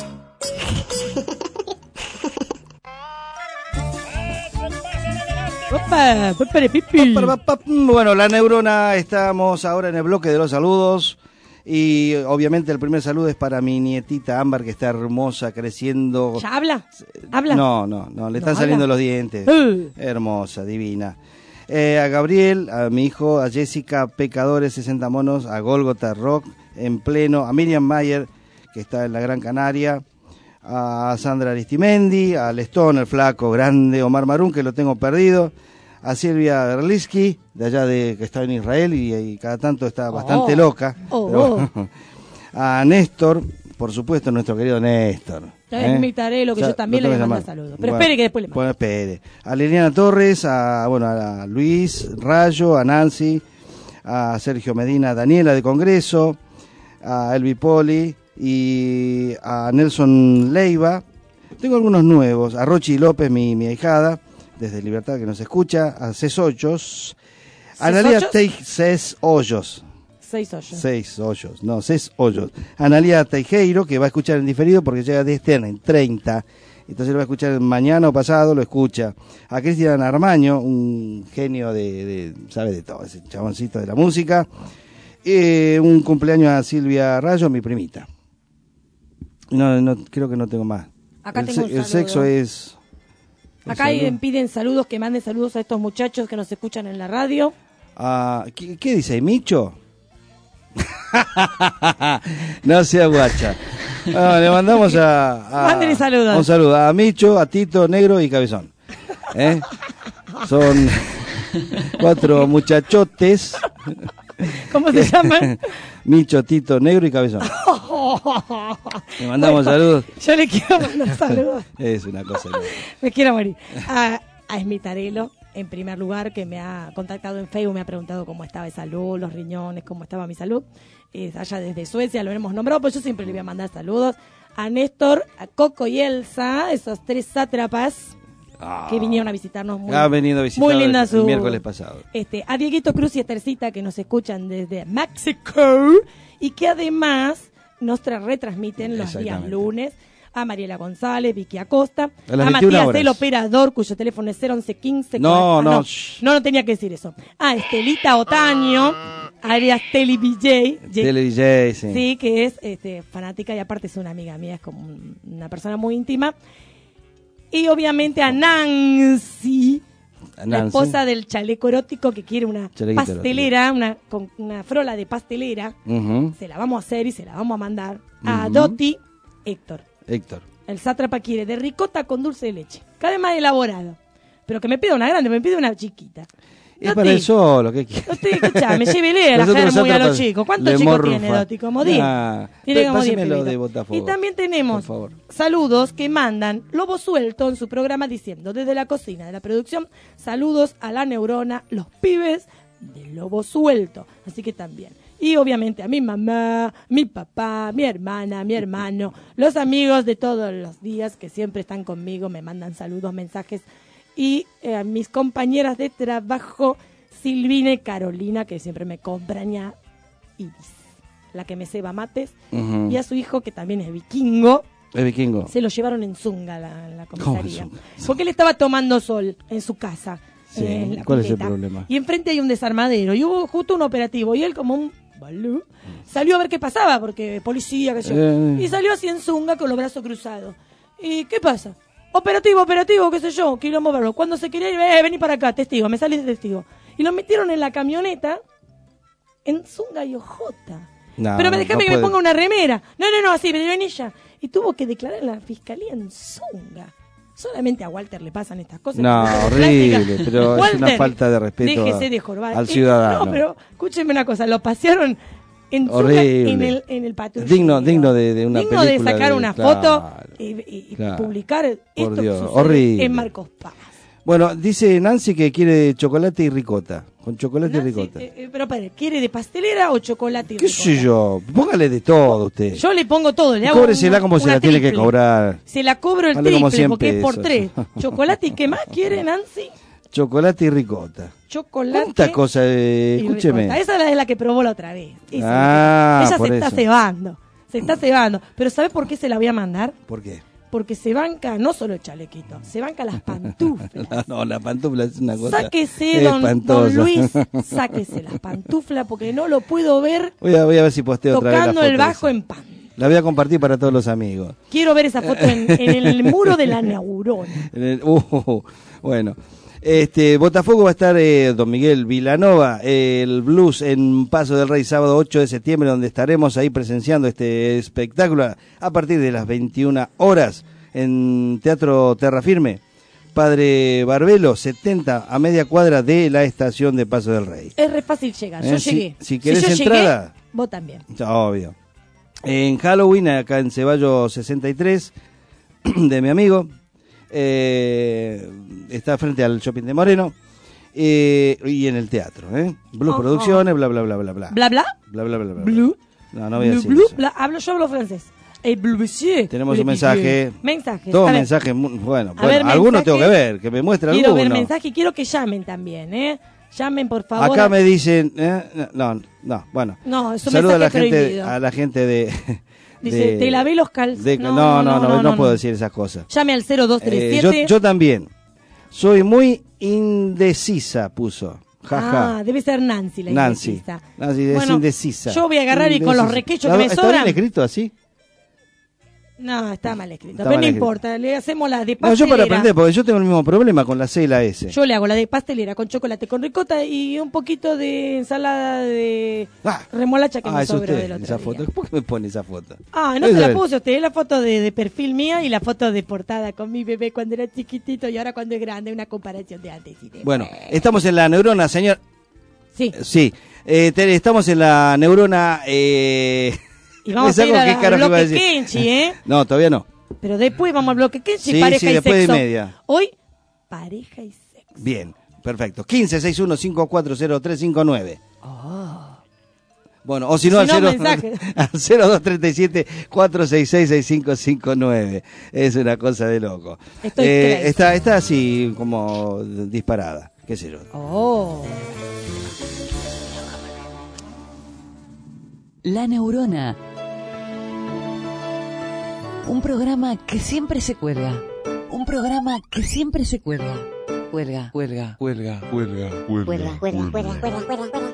Opa, pepere, pipi. Bueno, la neurona, estamos ahora en el bloque de los saludos. Y obviamente el primer saludo es para mi nietita Ámbar, que está hermosa, creciendo. ¿Ya habla? ¿Habla? No, no, no, le están ¿No saliendo habla? los dientes. Uh. Hermosa, divina. Eh, a Gabriel, a mi hijo, a Jessica Pecadores, sesenta monos, a Golgota Rock en pleno, a Miriam Mayer, que está en la Gran Canaria, a Sandra Aristimendi, a Lestón, el flaco, grande, Omar Marún, que lo tengo perdido, a Silvia Berlisky, de allá de que está en Israel y, y cada tanto está bastante Oh. loca. Oh, pero bueno. A Néstor, por supuesto, nuestro querido Néstor. Ya invitaré lo que Ya, yo también lo le tengo que mando llamar. saludos. Pero Bueno, espere que después le mando. Bueno, espere. A Liliana Torres, a, bueno, a Luis Rayo, a Nancy, a Sergio Medina, a Daniela de Congreso, a Elvi Poli y a Nelson Leiva. Tengo algunos nuevos, a Rochi López, mi, mi ahijada, desde Libertad, que nos escucha, a Cés Hoyos, a Analia Hoyos? Tej Cés Hoyos. Seis hoyos. Seis hoyos, no, seis hoyos. Analia Teijeiro, que va a escuchar en diferido porque llega de externa en treinta. Entonces lo va a escuchar mañana o pasado, lo escucha. A Cristian Armaño, un genio de, de, sabe de todo, ese chaboncito de la música. Eh, un cumpleaños a Silvia Rayo, mi primita. No, no, creo que no tengo más. Acá el, tengo un se- el saludo. sexo es... Acá el saludo. piden saludos, que manden saludos a estos muchachos que nos escuchan en la radio. Ah, ¿qué, qué dice? ¿Micho? No sea guacha. Ah, le mandamos a, a- Mándenle saludos. un saludo a Micho, a Tito, Negro y Cabezón. ¿Eh? Son cuatro muchachotes. ¿Cómo se llaman? Micho, Tito, Negro y Cabezón. Le mandamos Bueno, saludos. Yo le quiero mandar saludos. Es una cosa. loca. Me quiero morir. A, a Esmitarelo, en primer lugar, que me ha contactado en Facebook, me ha preguntado cómo estaba de salud, los riñones, cómo estaba mi salud. Es allá desde Suecia, lo hemos nombrado, pues yo siempre le voy a mandar saludos. A Néstor, a Coco y Elsa, esos tres sátrapas Ah. que vinieron a visitarnos. Muy, Ha venido a visitar muy linda el, su, el miércoles pasado. Este, a Dieguito Cruz y Estercita, que nos escuchan desde México y que además nos tra- retransmiten los días Exactamente. lunes. A Mariela González, Vicky Acosta, A las a veintiuna Matías horas. el operador, cuyo teléfono es cero once quince. No, ah, no, no, shh. no, no tenía que decir eso. A Estelita Otaño, alias Teli B J. Tele D J, sí. Sí, que es este, fanática y aparte es una amiga mía, es como un- una persona muy íntima. Y obviamente a Nancy, A la Nancy. esposa del chaleco erótico que quiere una Chalequito pastelera, una, con una frola de pastelera. Ujú. Se la vamos a hacer y se la vamos a mandar a Ujú. Doti Héctor. Héctor. El sátrapa quiere de ricota con dulce de leche. Cada vez más elaborado. Pero que me pida una grande, me pide una chiquita. Es para él solo, ¿qué quiere? Usted, escuchame, llévele a la Germu y a los chicos. ¿Cuántos chicos tiene, Doti? ¿Como diez? Nah, Tiene como diez pásemelo de pibitos. Botafogo, Y también tenemos saludos que mandan Lobo Suelto en su programa diciendo, desde la cocina de la producción, saludos a la neurona, los pibes de Lobo Suelto. Así que también. Y obviamente a mi mamá, mi papá, mi hermana, mi hermano, los amigos de todos los días que siempre están conmigo, me mandan saludos, mensajes. Y eh, a mis compañeras de trabajo, Silvina y Carolina, que siempre me compran ya, Iris, la que me ceba mates, uh-huh. y a su hijo, que también es vikingo. Es vikingo. Se lo llevaron en zunga a la, la comisaría. Porque él estaba tomando sol en su casa. Sí. En la ¿Cuál pileta. es el problema? Y enfrente hay un desarmadero. Y hubo justo un operativo. Y él, como un balú, salió a ver qué pasaba, porque policía, qué sé yo. Eh. Y salió así en zunga con los brazos cruzados. ¿Y qué pasa? Operativo, operativo, qué sé yo, quilombo verlo. Cuando se quería ir, eh, vení para acá, testigo, me salís de testigo. Y lo metieron en la camioneta en zunga y ojota. No, pero me déjame no que puede. me ponga una remera. No, no, no, así, vení ya. Y tuvo que declarar en la fiscalía en zunga. Solamente a Walter le pasan estas cosas. No, horrible, pero Walter, es una falta de respeto déjese a, de jorbar. al ciudadano. Eh, no, pero escúcheme una cosa, lo pasearon en zunga horrible. en el, en el patrullero. Digno, digno de, de una digno película. de sacar de, una claro, foto y, y, y claro. publicar Por esto Dios, que sucede horrible. en Marcos Paz. Bueno, dice Nancy que quiere chocolate y ricota. Con chocolate Nancy, y ricota. eh, eh, pero espere, ¿quiere de pastelera o chocolate y ¿Qué ricota? sé yo? Póngale de todo usted. Yo le pongo todo, le hago Cóbresela una- como se una la tiene que triple. cobrar. Se la cobro el Vale como triple cien porque es por pesos. tres. Chocolate y ¿qué más quiere, Nancy? Chocolate y ricota. Chocolate. ¿Cuántas cosas? Eh, y escúcheme. ricota. Esa es la, es la que probó la otra vez. Esa Ah, ella por se está eso. cebando. Se está cebando. Pero ¿sabe por qué se la voy a mandar? ¿Por qué? Porque se banca no solo el chalequito, se banca las pantuflas. No, la pantufla es una cosa Sáquese, don, espantosa. don Luis, sáquese las pantuflas porque no lo puedo ver Voy a, voy a ver si posteo otra vez la tocando foto el bajo esa. en pan. La voy a compartir para todos los amigos. Quiero ver esa foto en, en el muro de la neurona. En el- uh, bueno, este Botafogo va a estar eh, Don Miguel Vilanova, eh, el blues en Paso del Rey, sábado ocho de septiembre, donde estaremos ahí presenciando este espectáculo a partir de las veintiuna horas en Teatro Terra Firme. Padre Barbelo, setenta, a media cuadra de la estación de Paso del Rey. Es re fácil llegar, yo Eh, si- llegué. si querés yo entrada. llegué, vos también. Obvio. En Halloween, acá en Ceballos sesenta y tres, de mi amigo, eh, está frente al shopping de Moreno, eh, y en el teatro, ¿eh? Blues Ojo. Producciones, bla, bla, bla, bla, bla. ¿Bla, bla? Bla, bla, bla, bla. Blue. No, no voy a Blue, decir blue, eso. bla- hablo, yo hablo francés. El blue monsieur. Tenemos Le un mensaje. monsieur. Mensaje. Todos A ver, mensajes, muy- bueno, A bueno, ver, algunos mensaje. tengo que ver, que me muestre Quiero alguno. ver mensaje y quiero que llamen también, ¿eh? Llamen, por favor. Acá me dicen, eh, no, no, bueno. No, es un Saludo a la mensaje gente, prohibido. a la gente de. Dice, de- te lavé los calzones. de- no, no, no, no, puedo decir esas cosas. Llame al cero dos tres Eh, yo, siete. yo también. Soy muy indecisa, puso. Jaja. Ah, debe ser Nancy la Nancy. indecisa. Nancy es Bueno, indecisa. yo voy a agarrar y con los Indecisa. requechos que me ¿Está sobran. bien escrito así? No, está mal escrito. Está pero mal no escrito. importa, le hacemos la de No, pastelera. yo para aprender, porque yo tengo el mismo problema con la C y la S. Yo le hago la de pastelera con chocolate con ricota y un poquito de ensalada de remolacha que Ah, me es sobró usted, del otro esa día. foto. ¿Por qué me pone esa foto? Ah, no Eso se la es. puse usted, es la foto de, de perfil mía y la foto de portada con mi bebé cuando era chiquitito y ahora cuando es grande, una comparación de antes y de Bueno, estamos en la neurona, señor. Sí. Sí. Eh, te- estamos en la neurona. Eh... Y vamos me a ir saco a qué la- carajo al iba a bloque decir. Kenchi, ¿eh? No, todavía no. Pero después vamos al bloque Kenchi, Sí, pareja sí, y después de sexo. media. Hoy, pareja y sexo. Bien, perfecto. quince sesenta y uno cincuenta y cuatro cero tres cincuenta y nueve. Bueno, o si no, Si al, no, cero- mensaje. al cero dos tres siete cuatro seis seis seis cinco cinco nueve. Es una cosa de loco. Estoy Eh, crazy. está, está así como disparada, qué sé yo. Oh. La Neurona. Un programa que siempre se cuelga. Un programa que siempre se cuelga. Cuelga, cuelga, cuelga, cuelga, Cuelga, cuelga, cuelga, cuelga, cuelga, cuelga.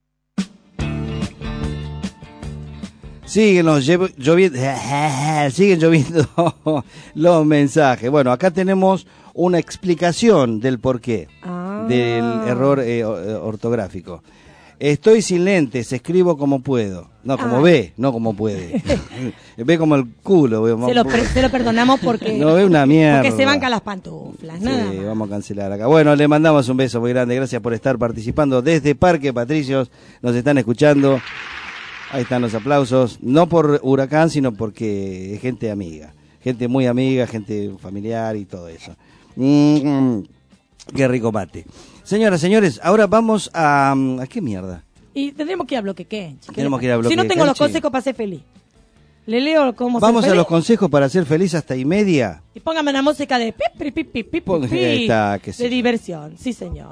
Siguen los llevo- lloviendo, siguen lloviendo los mensajes. Bueno, acá tenemos una explicación del porqué Ah. del error eh, o- eh, ortográfico. Estoy sin lentes, escribo como puedo. No, como Ah. ve, no como puede. Ve como el culo. Ve, Se lo, per- se lo perdonamos porque, no ve una mierda. porque se banca las pantuflas, nada Sí, más. vamos a cancelar acá. Bueno, le mandamos un beso muy grande. Gracias por estar participando desde Parque Patricios. Nos están escuchando. Ahí están los aplausos. No por Huracán, sino porque es gente amiga. Gente muy amiga, gente familiar y todo eso. Mm, qué rico mate. Señoras, señores, ahora vamos a... ¿A qué mierda? Y tendremos que ir a bloque Kenchi. Tenemos que ir a bloque Si no tengo los Kenchi. consejos para ser feliz. Le leo cómo Vamos ser a feliz. los consejos para ser feliz hasta y media. Y póngame una música de pi, pi, pi, pi, pi, Ponga- pi, ahí está, qué sé de yo. diversión. Sí, señor.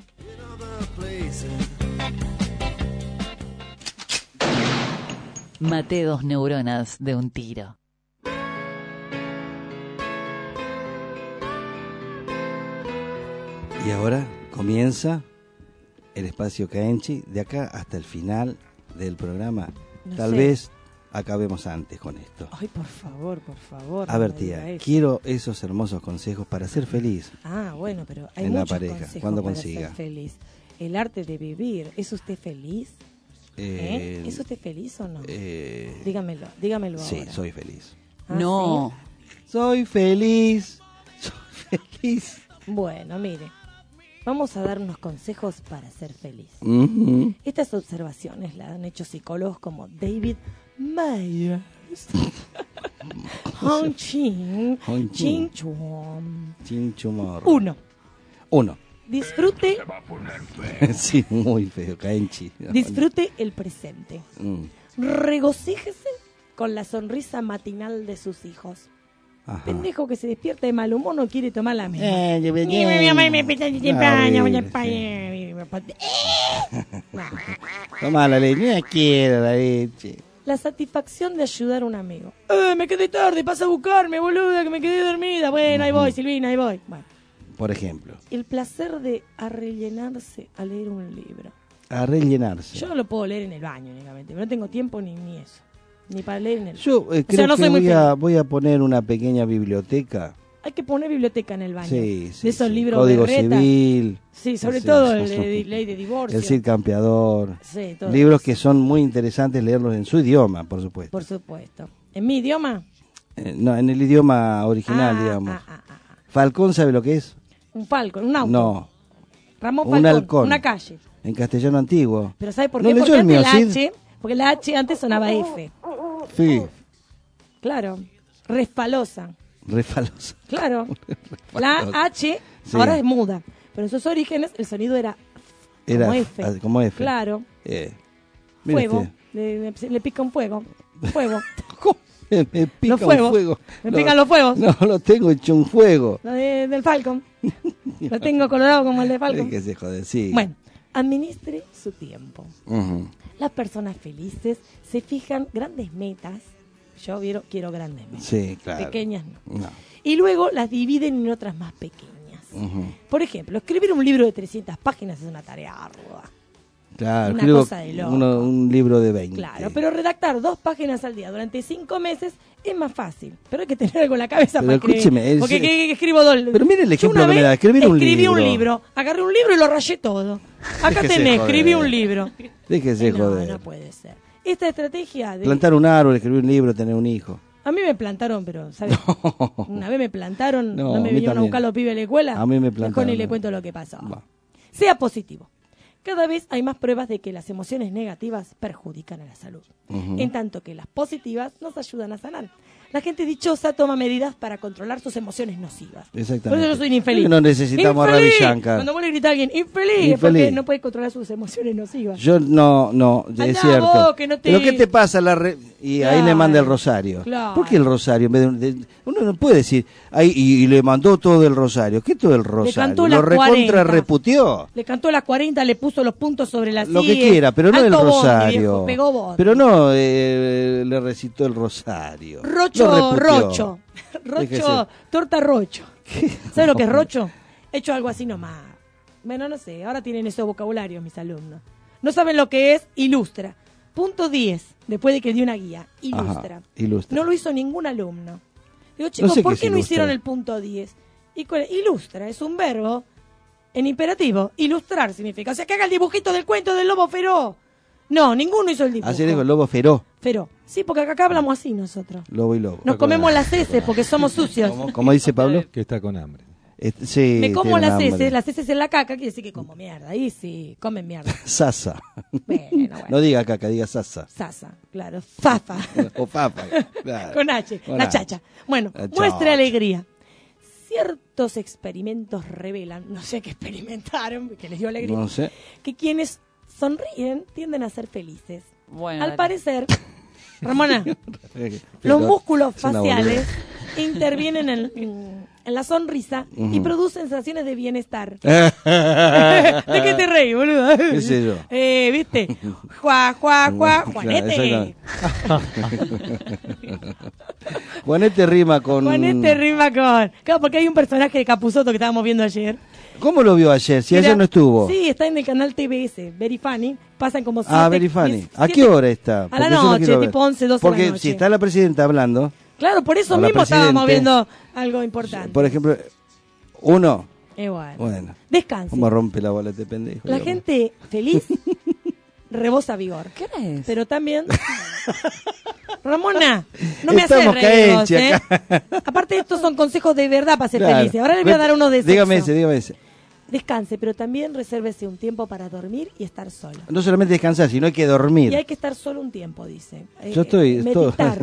Maté dos neuronas de un tiro. Y ahora comienza el espacio Caenchi de acá hasta el final del programa. No Tal sé. vez acabemos antes con esto. Ay, por favor, por favor. A no ver, me diga tía, eso. quiero esos hermosos consejos para ser feliz. Ah, bueno, pero hay en la muchos pareja, consejos cuando para consiga. ser feliz. El arte de vivir. ¿Es usted feliz? ¿Eh? Eh, ¿Es usted feliz o no? eh, dígamelo, dígamelo sí, ahora. soy feliz. ¿Ah, No. Soy feliz. Soy feliz. Bueno, mire. Vamos a dar unos consejos para ser feliz. Ujú. Estas observaciones las han hecho psicólogos como David Myers, Hong Chin, Hong Chin Chin. Chuan. Chinchumor. Uno. Uno. Disfrute, Sí, muy feo, Caenchi. disfrute el presente. Mm. Regocíjese con la sonrisa matinal de sus hijos. Ajá. Pendejo que se despierta de mal humor no quiere tomar la misma. Eh, yo me- Ni mi mamá me pita de temprano, Horrible, voy a pa- Toma la leche, no quiero la leche. La satisfacción de ayudar a un amigo. Eh, me quedé tarde, pasa a buscarme, boluda, que me quedé dormida. Bueno, ahí voy, Silvina, ahí voy. Bueno, Por ejemplo, el placer de arrellenarse a leer un libro. a rellenarse. Yo no lo puedo leer en el baño únicamente, no tengo tiempo ni, ni eso. Ni para leer en el Yo eh, O creo sea, no que soy muy voy a, feliz. voy a poner una pequeña biblioteca. Hay que poner biblioteca en el baño. Sí, sí, de esos sí. libros Código berreta. Civil. Sí, sobre Sí, todo sí, el sí. de ley de divorcio. El Cid Campeador. Sí, todo Libros eso. que son muy interesantes leerlos en su idioma, por supuesto. Por supuesto. ¿En mi idioma? Eh, no, en el idioma original, Ah, digamos. ah, ah, ah. Falcón, ¿sabe lo que es? Un falcon, un auto. No, Ramón un Falcón, halcón. una calle. en castellano antiguo. Pero ¿sabe por ¿No qué? leyó Porque el mío, antes la Cid? H, porque la H antes sonaba F. Sí, Claro. Resfalosa. refaloso. Claro. La H Sí. ahora es muda. Pero en sus orígenes el sonido era Era como F. ah, como F. Claro. Eh, mire Fuego. usted. Le, le- le pica un fuego. Fuego. Me pica Los fuegos. un fuego. Me No, pican los fuegos. No, lo tengo hecho un fuego. Lo de- del Falcon. Lo tengo colorado como el de Falcon. Que se jode, sí. Bueno, administre su tiempo. Ujú. Las personas felices se fijan grandes metas. Yo quiero, quiero grandes metas. Sí, claro. Pequeñas no. No. Y luego las dividen en otras más pequeñas. Ujú. Por ejemplo, escribir un libro de trescientas páginas es una tarea ardua. Claro, Una escribo cosa de loco. uno- un libro de veinte. Claro, pero redactar dos páginas al día durante cinco meses es más fácil. Pero hay que tener algo en la cabeza Pero para escribir. escúcheme, es- Porque ¿qué- qué escribo dos. Pero mire el Yo ejemplo una que me vez da, escribir un escribí libro. un libro. Agarré un libro y lo rayé todo. Acá Déjese tenés, joder. escribí un libro. Déjese no, joder. no puede ser. Esta estrategia de... Plantar un árbol, escribir un libro, tener un hijo. A mí me plantaron, pero, ¿sabes? Una vez me plantaron, No, no, a me mí vinieron a también. buscar los pibes a la escuela. A mí me Mejor plantaron, ni le no. cuento lo que pasó. Va. Sea positivo. Cada vez hay más pruebas de que las emociones negativas perjudican a la salud, Ujú. en tanto que las positivas nos ayudan a sanar. La gente dichosa toma medidas para controlar sus emociones nocivas. Exactamente. Por eso yo soy un infeliz. Porque no necesitamos a Ravi ¡Infeliz! Shankar. Cuando vos le gritas a alguien, infeliz, es Infeliz. porque no puede controlar sus emociones nocivas. Yo no, no, es Andá cierto. vos, que no te- Pero ¿qué te pasa? La re- Y ahí Claro. le manda el rosario. Claro. ¿Por qué el rosario? En vez de- de- uno no puede decir, ahí, y, y le mandó todo el rosario. ¿Qué todo el rosario? cantó Lo las recontra cuarenta. reputió. Le cantó las cuarenta, le puso los puntos sobre las Lo que sillas. quiera, pero no el Alto bondi, rosario. viejo, pegó bondi. Pero no eh, le recitó el rosario. Lo Rocho, reputió. rocho. Déjese. Rocho, torta rocho. ¿Sabes lo que es rocho? Hecho algo así nomás. Bueno, no sé, ahora tienen ese vocabulario mis alumnos. No saben lo que es ilustra. Punto diez, después de que dio una guía. Ilustra. Ajá, ilustra. No lo hizo ningún alumno. Digo, chicos, sé ¿por qué qué es no ilustra. hicieron el punto diez? Y cuál- ilustra, es un verbo En imperativo, ilustrar significa. O sea, que haga el dibujito del cuento del lobo feroz. No, ninguno hizo el dibujo. Así digo, el lobo feroz. Feroz. Sí, porque acá hablamos así nosotros. Lobo y lobo. Nos comemos las heces porque somos sucios. ¿Cómo, cómo dice Pablo? Que está con hambre. Este, sí, Me como tiene las hambre. heces, las heces en la caca, quiere decir que como mierda. Ahí sí, comen mierda. Sasa. Bueno, bueno. No diga caca, diga sasa. Sasa, claro. Fafa. O papa. Claro. Con H, Con la H. chacha. Bueno, La muestre chacha. alegría. Ciertos experimentos revelan, no sé qué experimentaron, que les dio alegría, No sé. que quienes sonríen tienden a ser felices. Bueno, Al dale. parecer, Ramona, Pero los músculos es una faciales intervienen en, en- en la sonrisa y Ujú. producen sensaciones de bienestar. ¿De qué te reí, boludo? ¿Qué sé yo? Eh, ¿viste? Juá, juá, juá, Claro, Juanete. Juanete rima con... Juanete rima con... Claro, porque hay un personaje de Capusotto que estábamos viendo ayer. ¿Cómo lo vio ayer? Si Mira, ayer no estuvo. Sí, está en el canal T V S, Very Funny. Pasan como siete... Ah, Very Funny. diez- ¿A siete- qué hora está? A la Porque yo lo noche, quiero ver. tipo once, doce de la Porque noche. si está la presidenta hablando, Claro, por eso o la mismo estábamos presidente, viendo algo importante. por ejemplo, uno, Eh, bueno. bueno, Descanse. ¿cómo rompe la bola este pendejo? La Dios? gente feliz rebosa vigor. ¿Qué hora es? Pero también... Ramona, no me haces Estamos reír vos, caenchi ¿eh? acá. Aparte, estos son consejos de verdad para ser Claro. felices. Ahora les voy a dar uno de sexo. Dígame ese, dígame ese. Descanse, pero también resérvese un tiempo para dormir y estar solo. No solamente descansar, sino hay que dormir. Y hay que estar solo un tiempo, dice. Eh, Yo estoy... eh, todo- meditar.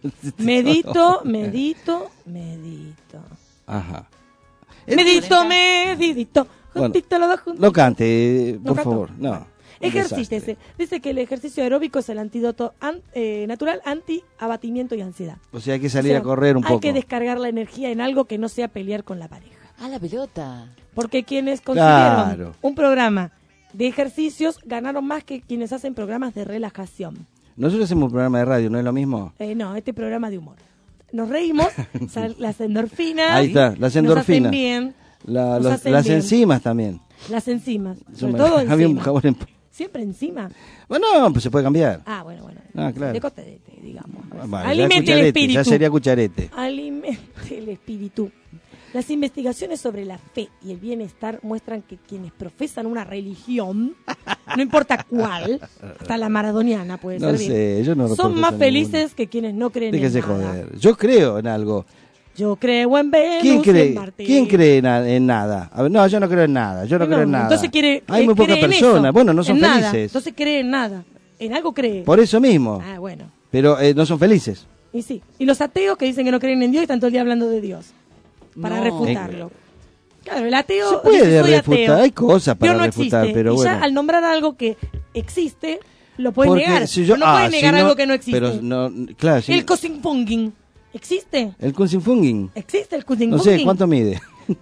Medito, medito, medito. Ajá. Medito, medito. Bueno, Juntito los dos juntos. No cante, eh, ¿No por canto? favor. No. Un Ejercítese. desastre. Dice que el ejercicio aeróbico es el antídoto an- eh, natural anti-abatimiento y ansiedad. O sea, hay que salir O sea, a correr un hay poco. que descargar la energía en algo que no sea pelear con la pareja. Ah, la pelota. Porque quienes consiguieron Claro. un programa de ejercicios ganaron más que quienes hacen programas de relajación. Nosotros hacemos un programa de radio, ¿no es lo mismo? Eh, no, este programa de humor. Nos reímos, sal- las endorfinas. Ahí está, las Nos endorfinas. hacen bien. La- Nos los- hacen las bien. enzimas también. Las enzimas. Yo Sobre me- todo había un encima. jabón en... Siempre encima. Bueno, pues se puede cambiar. Ah, bueno, bueno. Ah, claro. De costadete, digamos. Bueno, ya Alimente el cucharete, espíritu. ya sería cucharete. Alimente el espíritu. Las investigaciones sobre la fe y el bienestar muestran que quienes profesan una religión, no importa cuál, hasta la maradoniana puede No ser bien, sé, yo no son profeso más ninguna. felices que quienes no creen Déjese en nada. joder. Yo creo en algo. Yo creo en Venus ¿Quién y en cree, Marte. ¿quién cree en, a- en nada? A ver, no, yo no creo en nada. Yo no, No, creo en nada. Entonces quiere, Hay eh, muy pocas cree en personas. eso, Bueno, no son en nada. felices. Entonces cree en nada. En algo cree. Por eso mismo. Ah, bueno. Pero eh, no son felices. Y sí. Y los ateos que dicen que no creen en Dios y están todo el día hablando de Dios. Para No. refutarlo. Claro, el ateo Se puede dice, soy refutar, ateo. hay cosas para Dios no refutar, existe. pero y bueno. ya al nombrar algo que existe, lo puedes Porque negar. si yo- no ah, puedes si negar no- algo que no existe. Pero no, claro, si- El cosinfunging. ¿Existe? el Kunzingfunging. ¿Existe el No cosinfunging? sé, ¿cuánto mide?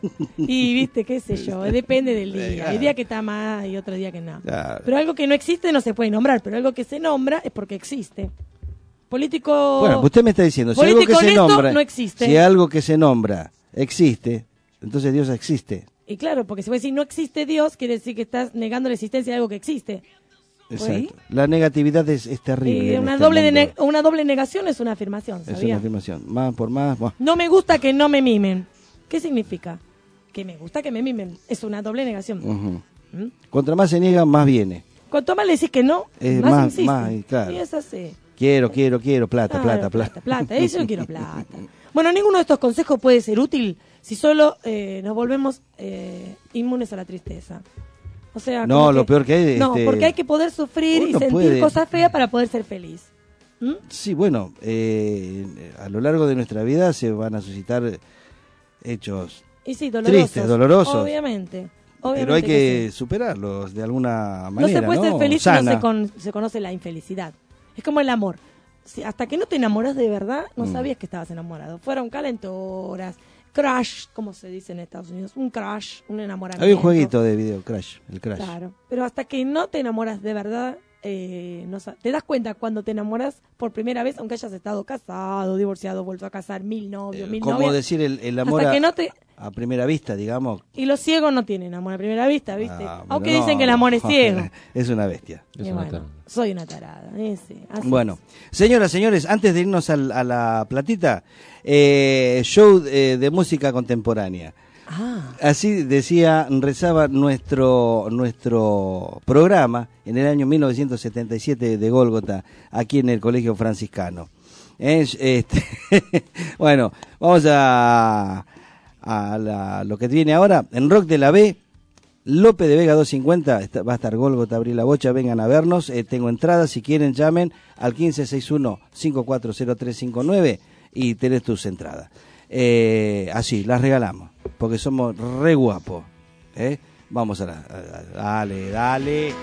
Y viste, qué sé yo, depende del día. Hay día que está más y otro día que no. Claro. Pero algo que no existe no se puede nombrar, pero algo que se nombra es porque existe. Político... Bueno, usted me está diciendo, si algo que político se honesto nombra, no existe. si algo que se nombra existe, entonces Dios existe. Y claro, porque si vos decís no existe Dios, quiere decir que estás negando la existencia de algo que existe. Exacto. La negatividad es, es terrible. Y en una, este doble de mundo. ne- una doble negación es una afirmación, Es una ¿sabía? afirmación. Más por más. buah. No me gusta que no me mimen. ¿Qué significa? Que me gusta que me mimen. Es una doble negación. Ujú. ¿Mm? Contra más se niega, más viene. Cuanto más le decís que no, Es más, más- insiste. más, y claro. Y es así. Quiero, quiero, quiero, plata, Claro, plata, plata. plata. Eso yo quiero plata. Bueno, ninguno de estos consejos puede ser útil si solo eh, nos volvemos eh, inmunes a la tristeza. O sea, No, como lo peor que hay, No, este, porque hay que poder sufrir y uno sentir puede- cosas feas para poder ser feliz. ¿Mm? Sí, bueno, eh, a lo largo de nuestra vida se van a suscitar hechos Y sí, dolorosos. tristes, dolorosos. Obviamente. obviamente Pero hay que, sí. superarlos de alguna No manera. se puede ser feliz Sana. si no se, con- se conoce la infelicidad. Es como el amor. Si, hasta que no te enamoras de verdad, no Mm. sabías que estabas enamorado. Fueron calentoras, crush, como se dice en Estados Unidos. Un crush, un enamoramiento. Hay un jueguito de video, Crash, el Crash. Claro. Pero hasta que no te enamoras de verdad, eh, no sa- te das cuenta cuando te enamoras por primera vez, aunque hayas estado casado, divorciado, vuelto a casar, mil novios, mil Como novias. decir el, el amor Hasta a, que no te... a primera vista, digamos. Y los ciegos no tienen amor a primera vista, ¿viste? Ah, pero Aunque no, dicen que el amor es ciego. Es una bestia. Y bueno, soy una tarada. eh, sí, así Bueno, señoras, señores, antes de irnos al- a la platita, eh, show eh, de música contemporánea. Ah. Así decía, rezaba nuestro nuestro programa en el año mil novecientos setenta y siete de Gólgota, aquí en el Colegio Franciscano. Es, este, bueno, vamos a, a la, lo que viene ahora. En Rock de la B, López de Vega doscientos cincuenta, está, va a estar Gólgota, abrir la bocha, vengan a vernos. Eh, tengo entradas, si quieren llamen al quince sesenta y uno, cincuenta y cuatro cero tres cincuenta y nueve y tenés tus entradas. Eh, así, las regalamos, porque somos re guapos. ¿eh? Vamos a la... A, a, dale, dale.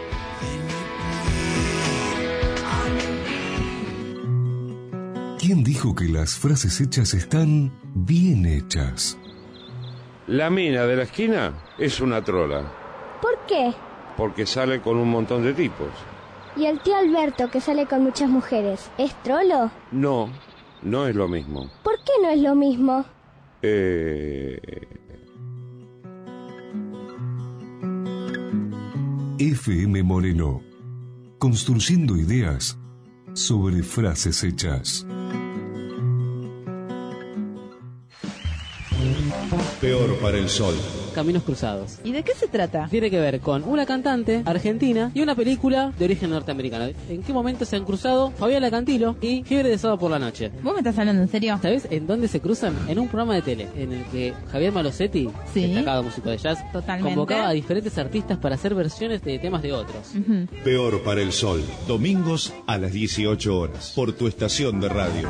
¿Quién dijo que las frases hechas están bien hechas? La mina de la esquina es una trola, ¿Por qué? porque sale con un montón de tipos. ¿Y el tío Alberto, que sale con muchas mujeres, es trolo? No, no es lo mismo. ¿Por qué no es lo mismo? Eh... F M Moreno, construyendo ideas sobre frases hechas. Peor para el sol. Caminos Cruzados. ¿Y de qué se trata? Tiene que ver con una cantante argentina y una película de origen norteamericano. ¿En qué momento se han cruzado Fabiola Cantilo y Fiebre de Sábado por la Noche? ¿Vos me estás hablando en serio? ¿Sabés en dónde se cruzan? En un programa de tele en el que Javier Malosetti, sí, destacado músico de jazz, totalmente, convocaba a diferentes artistas para hacer versiones de temas de otros. Uh-huh. Peor para el sol. Domingos a las dieciocho horas. Por tu estación de radio.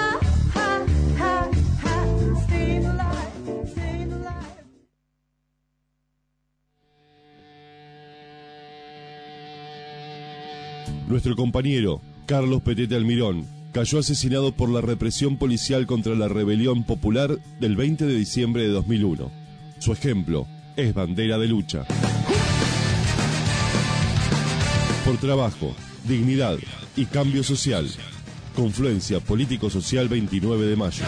Nuestro compañero, Carlos Petete Almirón, cayó asesinado por la represión policial contra la rebelión popular del veinte de diciembre de dos mil uno. Su ejemplo es bandera de lucha. Por trabajo, dignidad y cambio social. Confluencia Político-Social veintinueve de mayo.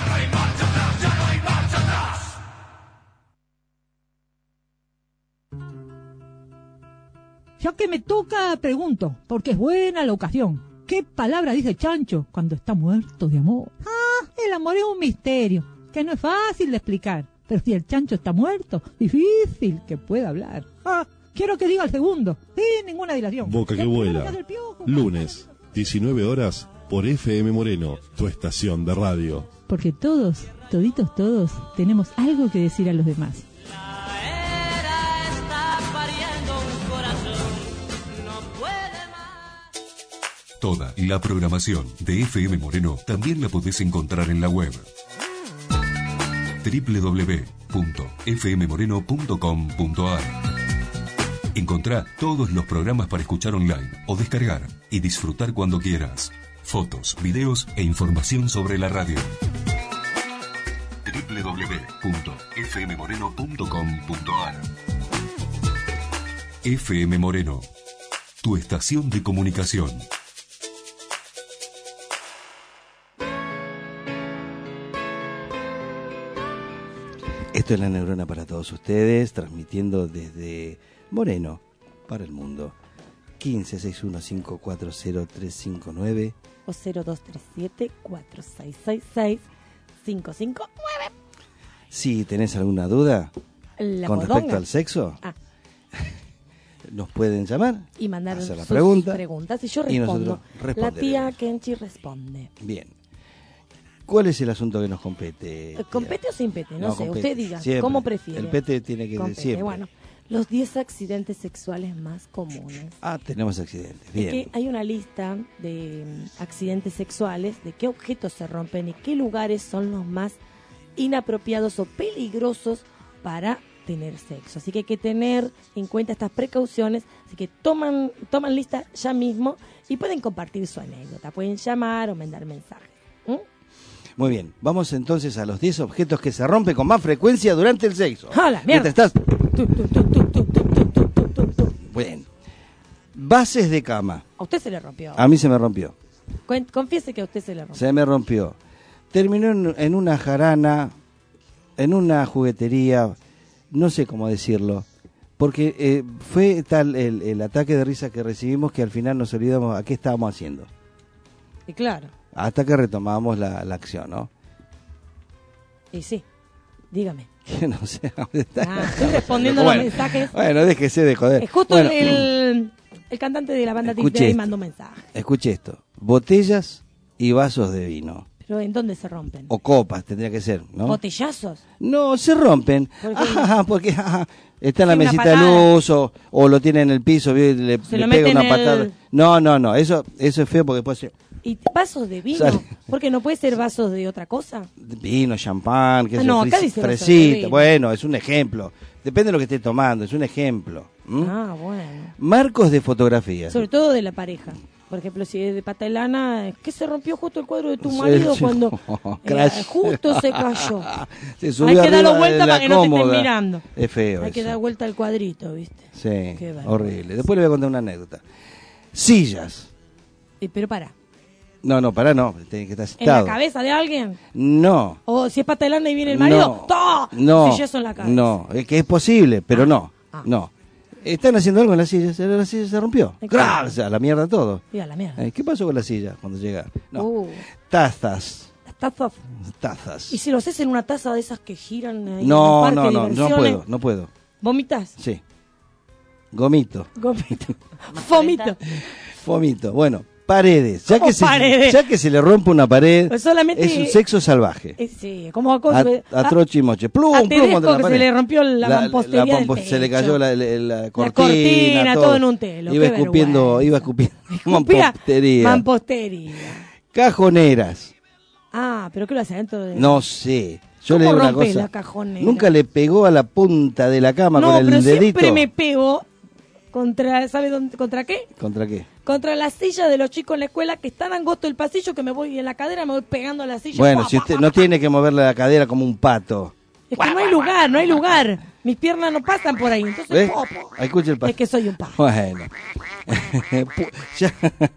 Ya que me toca, pregunto, porque es buena la ocasión. ¿Qué palabra dice Chancho cuando está muerto de amor? Ah, el amor es un misterio, que no es fácil de explicar. Pero si el Chancho está muerto, difícil que pueda hablar. Ah, quiero que diga el segundo, sin ninguna dilación. Boca que vuela. Lunes, diecinueve horas, por F M Moreno, tu estación de radio. Porque todos, toditos todos, tenemos algo que decir a los demás. Toda la programación de F M Moreno también la podés encontrar en la web doble u doble u doble u punto f m moreno punto com punto a r. Encontrá todos los programas para escuchar online o descargar y disfrutar cuando quieras. Fotos, videos e información sobre la radio. doble u doble u doble u punto f m moreno punto com punto a r. F M Moreno, tu estación de comunicación. Esto es La Neurona para todos ustedes, transmitiendo desde Moreno para el mundo. quince sesenta y uno, cincuenta y cuatro cero tres cincuenta y nueve o cero dos tres siete, cuatro seis seis seis, cinco cinco nueve. Si tenés alguna duda La con bodonga. respecto al sexo, ah. nos pueden llamar y mandar hacer la sus pregunta, preguntas y yo y respondo. nosotros La responderemos. tía Kenchi responde. Bien. ¿Cuál es el asunto que nos compete? ¿Con pete o sin pete? No, No, sé, con usted pete. diga, Siempre. ¿cómo prefiere? El pete tiene que Con ser pete. siempre. Bueno, los diez accidentes sexuales más comunes. Ah, tenemos accidentes. Es Bien. que hay una lista de mm, accidentes sexuales, de qué objetos se rompen y qué lugares son los más inapropiados o peligrosos para tener sexo. Así que hay que tener en cuenta estas precauciones. Así que toman, toman lista ya mismo y pueden compartir su anécdota. Pueden llamar o mandar mensajes. ¿Mm? Muy bien. Vamos entonces a los diez objetos que se rompen con más frecuencia durante el sexo. ¡Ah, la mierda! Mientras estás... Bueno. Bases de cama. A usted se le rompió. A mí se me rompió. Cuen- Confiese que a usted se le rompió. Se me rompió. Terminó en, en una jarana, en una juguetería, no sé cómo decirlo, porque eh, fue tal el, el ataque de risa que recibimos que al final nos olvidamos a qué estábamos haciendo. Y claro. Hasta que retomamos la, la acción, ¿no? Y sí. Dígame. Que no sé dónde está. Ah, estoy respondiendo bueno, los mensajes. Bueno, déjese de joder. Es justo bueno, el, el cantante de la banda escuche Tic esto. mandó un mensaje. Escuche esto. Botellas y vasos de vino. Pero ¿en dónde se rompen? O copas, tendría que ser, ¿no? ¿Botellazos? No, se rompen. ¿Por qué? Ajá, porque ajá, está en la Sí, una mesita de patada. luz o, o lo tiene en el piso, ¿vio? Y le, Se le lo pega mete una en patada. el- No, no, no, eso eso es feo porque después se... ¿Y vasos de vino? Sale. Porque no puede ser vasos de otra cosa. Vino, champán, qué Ah, sé no, yo, acá fris- dice vaso de fresita. vino. Bueno, es un ejemplo. Depende de lo que esté tomando, es un ejemplo. ¿m? Ah, bueno. Marcos de fotografías. Sobre todo de la pareja. Por ejemplo, si es de pata de lana, ¿qué se rompió justo el cuadro de tu Sí, marido sí, cuando no, eh, crash. justo se cayó? Se subió Hay que arriba darlo de vuelta la para que no te estén cómoda. mirando. Es feo Hay que eso. dar vuelta al cuadrito, ¿viste? Sí, Qué bárbaro. horrible. Después le voy a contar una anécdota. Sillas. Eh, pero para, No, no, pará, no. Tiene que estar ¿en la sentado. cabeza de alguien? No. O si es pata de lana y viene el marido, No. ¡to! No. Sillazo en la cabeza. No, es que es posible, pero no. ah. No. Están haciendo algo en la silla, se- la silla se rompió. ¿De qué? ¡Grah! O sea, la mierda todo. Diga la mierda. Eh, ¿Qué pasó con la silla cuando llega? No. Uh, Tazas. las tazas. Tazas. ¿Y si lo haces en una taza de esas que giran ahí No, en un no, parque de no, no diversiones? puedo, no puedo. ¿Vomitas? Sí. Gomito. Gomito. Fomito. Fomito. Bueno, paredes. Ya ¿Cómo que, se, paredes? ya que se le rompe una pared, Pues solamente- es un sexo salvaje. Eh, sí, como a, A, a troche y moche. Plum, a plum Tedesco contra la que pared. se le rompió la mampostería del mampo- Se le techo. cayó la, la- la cortina, cortina, todo en un telo, Iba qué escupiendo, vergüenza. iba escupiendo Escupía mampostería. Mampostería. Cajoneras. Ah, pero ¿qué lo hace adentro de...? No sé. Yo ¿Cómo le digo una rompés cosa. la cajonera? Nunca le pegó a la punta de la cama No, con el pero dedito. siempre me pego contra, ¿sabe dónde, contra qué? ¿Contra qué? Contra la silla de los chicos en la escuela, que es tan angosto el pasillo que me voy en la cadera, me voy pegando a la silla. Bueno, ¡Pua, si pua, usted pua! no tiene que moverle la cadera como un pato. Es que no hay lugar, no hay lugar. Mis piernas no pasan por ahí, entonces... ¿Ves? po, po. Ahí escucha el pato. Es que soy un pato. Bueno. Pu- ya.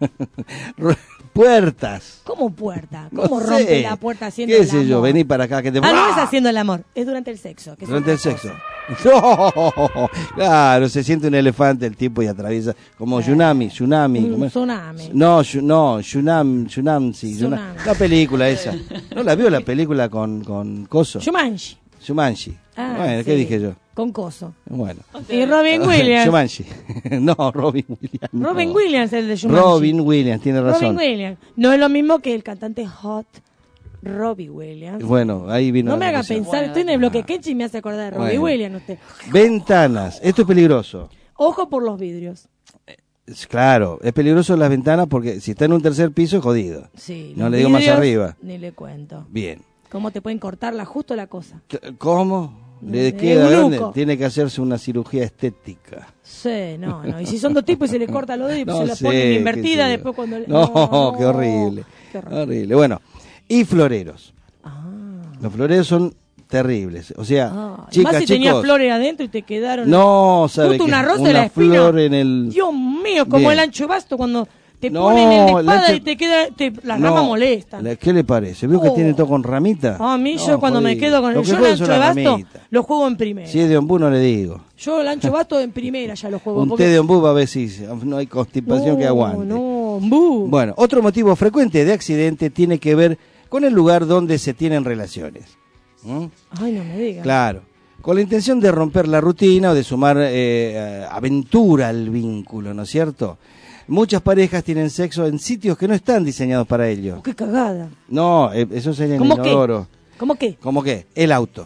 Ru- Puertas. ¿Cómo puerta? No ¿Cómo sé. rompe la puerta haciendo ¿Qué el sé amor? yo? Vení para acá que te... Ah, no es haciendo el amor, es durante el sexo. que es Durante el otra sexo. cosa. No, claro, se siente un elefante el tipo y atraviesa como Tsunami, Tsunami. Un ¿cómo es? tsunami. No, yu- no, Tsunami, Tsunami, sí, Tsunami. Tsunami. La película esa. ¿No la vio la película con, con Coso? Jumanji. Jumanji. Ah, Bueno, ¿qué sí. dije yo? Con coso. Bueno. Y Robin Williams. Jumanji. No, Robin Williams. no. Robin Williams, el de Jumanji. Robin Williams, tiene razón. Robin Williams. No es lo mismo que el cantante hot Robbie Williams. Bueno, ahí vino No la me haga conclusión. pensar, estoy en el bloque Kenchi y me hace acordar de Robbie Bueno. Williams usted. Ventanas. Esto es peligroso. Ojo por los vidrios. Es- Claro, es peligroso las ventanas porque si está en un tercer piso es jodido. Sí. No los le digo más vidrios, arriba. Ni le cuento. Bien. ¿Cómo te pueden cortarla justo la cosa? ¿Cómo? Le Eh, queda eunuco. grande. Tiene que hacerse una cirugía estética. Sí, no, no. Y si son dos tipos y se le corta los dedos y No se la sé, ponen qué invertida sé yo. después cuando... le- No, qué horrible. Qué horrible. Horrible. Bueno, y floreros. Ah. Los floreros son terribles. O sea, Ah, y chicas, más si tenía chicos. flores adentro y te quedaron... No, sabe Justo que una rosa una de la espina. flor en el... Dios mío, como Bien. el ancho basto cuando te No, ponen en la el espada ancho- y te queda... Te, las No, ramas molestan. la- ¿Qué le parece? ¿Vio que Oh. tiene todo con ramita? A mí No, yo cuando me jodido. quedo con Lo el... que Yo el juego ancho son de las basto ramitas. lo juego en primera. Si es de ombú no le digo. Yo el ancho basto en primera ya lo juego. Un porque- té de ombú va a ver si no hay constipación No, que aguante. no, bu. Bueno, otro motivo frecuente de accidente tiene que ver con el lugar donde se tienen relaciones. ¿Mm? Ay, no me digas. Claro, con la intención de romper la rutina o de sumar eh, aventura al vínculo, ¿no es cierto? Muchas parejas tienen sexo en sitios que no están diseñados para ello. Qué cagada. No, eh, eso sería en ¿Cómo inodoro. qué? ¿Cómo qué? ¿Cómo qué? El auto.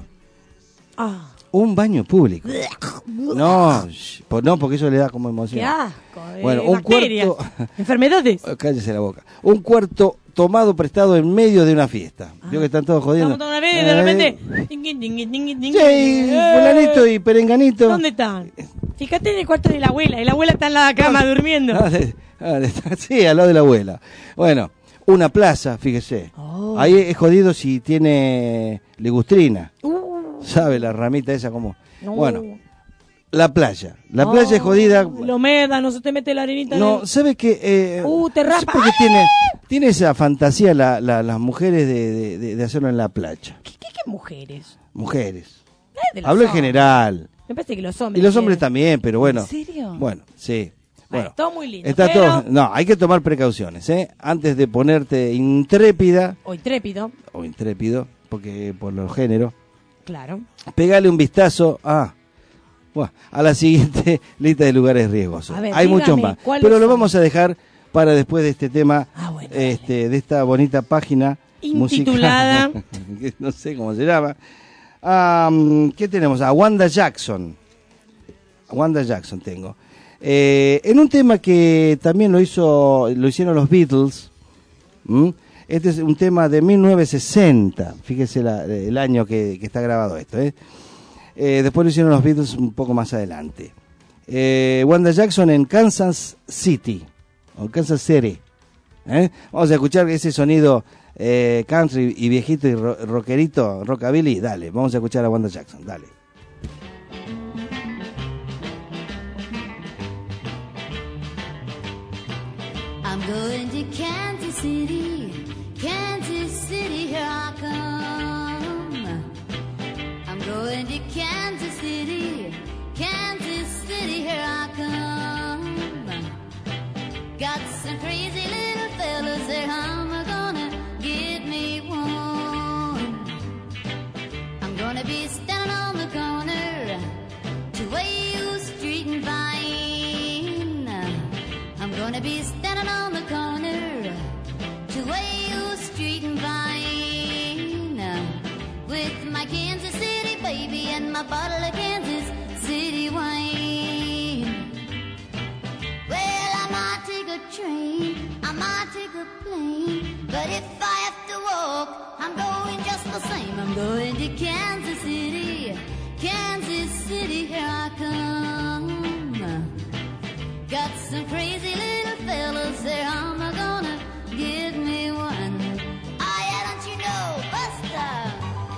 Ah. Un baño público. No, sh- po- no, porque eso le da como emoción. Qué asco. eh, Bueno, un bacterias, cuarto... enfermedades. Cállese la boca. Un cuarto tomado prestado en medio de una fiesta. Vio que están todos jodiendo. Estamos toda una vez y de Eh, repente... Dingui, dingui, dingui, dingui. Sí, Eh, fulanito y perenganito. ¿Dónde están? Fíjate en el cuarto de la abuela. Y la abuela está en la cama durmiendo. Ah, de- ah, de- sí, al lado de la abuela. Bueno, una plaza, fíjese. Oh. Ahí es jodido si tiene ligustrina. Uh, ¿Sabe la ramita esa como? no. Bueno, la playa. La Oh, playa es jodida. Lo meda, no se te mete la arenita. en No, el- ¿sabe qué? Eh, Uh, te no sé raspa. por qué tiene, tiene esa fantasía la, la- las mujeres de, de- de- de hacerlo en la playa. ¿Qué, qué, qué mujeres? Mujeres. Eh, de los Hablo en hombres. general. Me parece que los hombres. Y los hombres quieren. también, pero bueno. ¿En serio? Bueno, sí. Bueno, todo muy lindo. está pero... todo. No, hay que tomar precauciones, ¿eh? Antes de ponerte intrépida O intrépido. o intrépido, porque por los géneros, Claro. Pegale un vistazo a, bueno, a la siguiente lista de lugares riesgosos. A ver, hay dígame, muchos más, ¿cuáles pero lo son? vamos a dejar para después de este tema, Ah, bueno, este, de esta bonita página intitulada, musical, que no sé cómo se llama. Um, ¿Qué tenemos? A Wanda Jackson. A Wanda Jackson tengo. Eh, en un tema que también lo hizo, lo hicieron los Beatles. ¿m? Este es un tema de mil novecientos sesenta. Fíjese la, el año que, que está grabado esto. ¿eh? Eh, después lo hicieron los Beatles un poco más adelante. Eh, Wanda Jackson en Kansas City, o Kansas City. ¿eh? Vamos a escuchar ese sonido eh, country y viejito y ro rockerito, rockabilly. Dale, vamos a escuchar a Wanda Jackson. Dale. I'm going to Kansas City, Kansas City, here I come. I'm going to Kansas City, Kansas City, here I come. Got some crazy little fellas there, I'm gonna get me one. I'm gonna be standing on the corner to Wayo Street and Vine. I'm gonna be standing on the corner to Wayo Street and Vine with my Kansas City baby and my bottle of Kansas City wine. Well, I might take a train, I might take a plane, but if I have to walk, I'm going just the same. I'm going to Kansas City, Kansas City, here I come. Got some crazy little fellas there, I'm gonna give me one. Oh yeah, don't you know, Buster?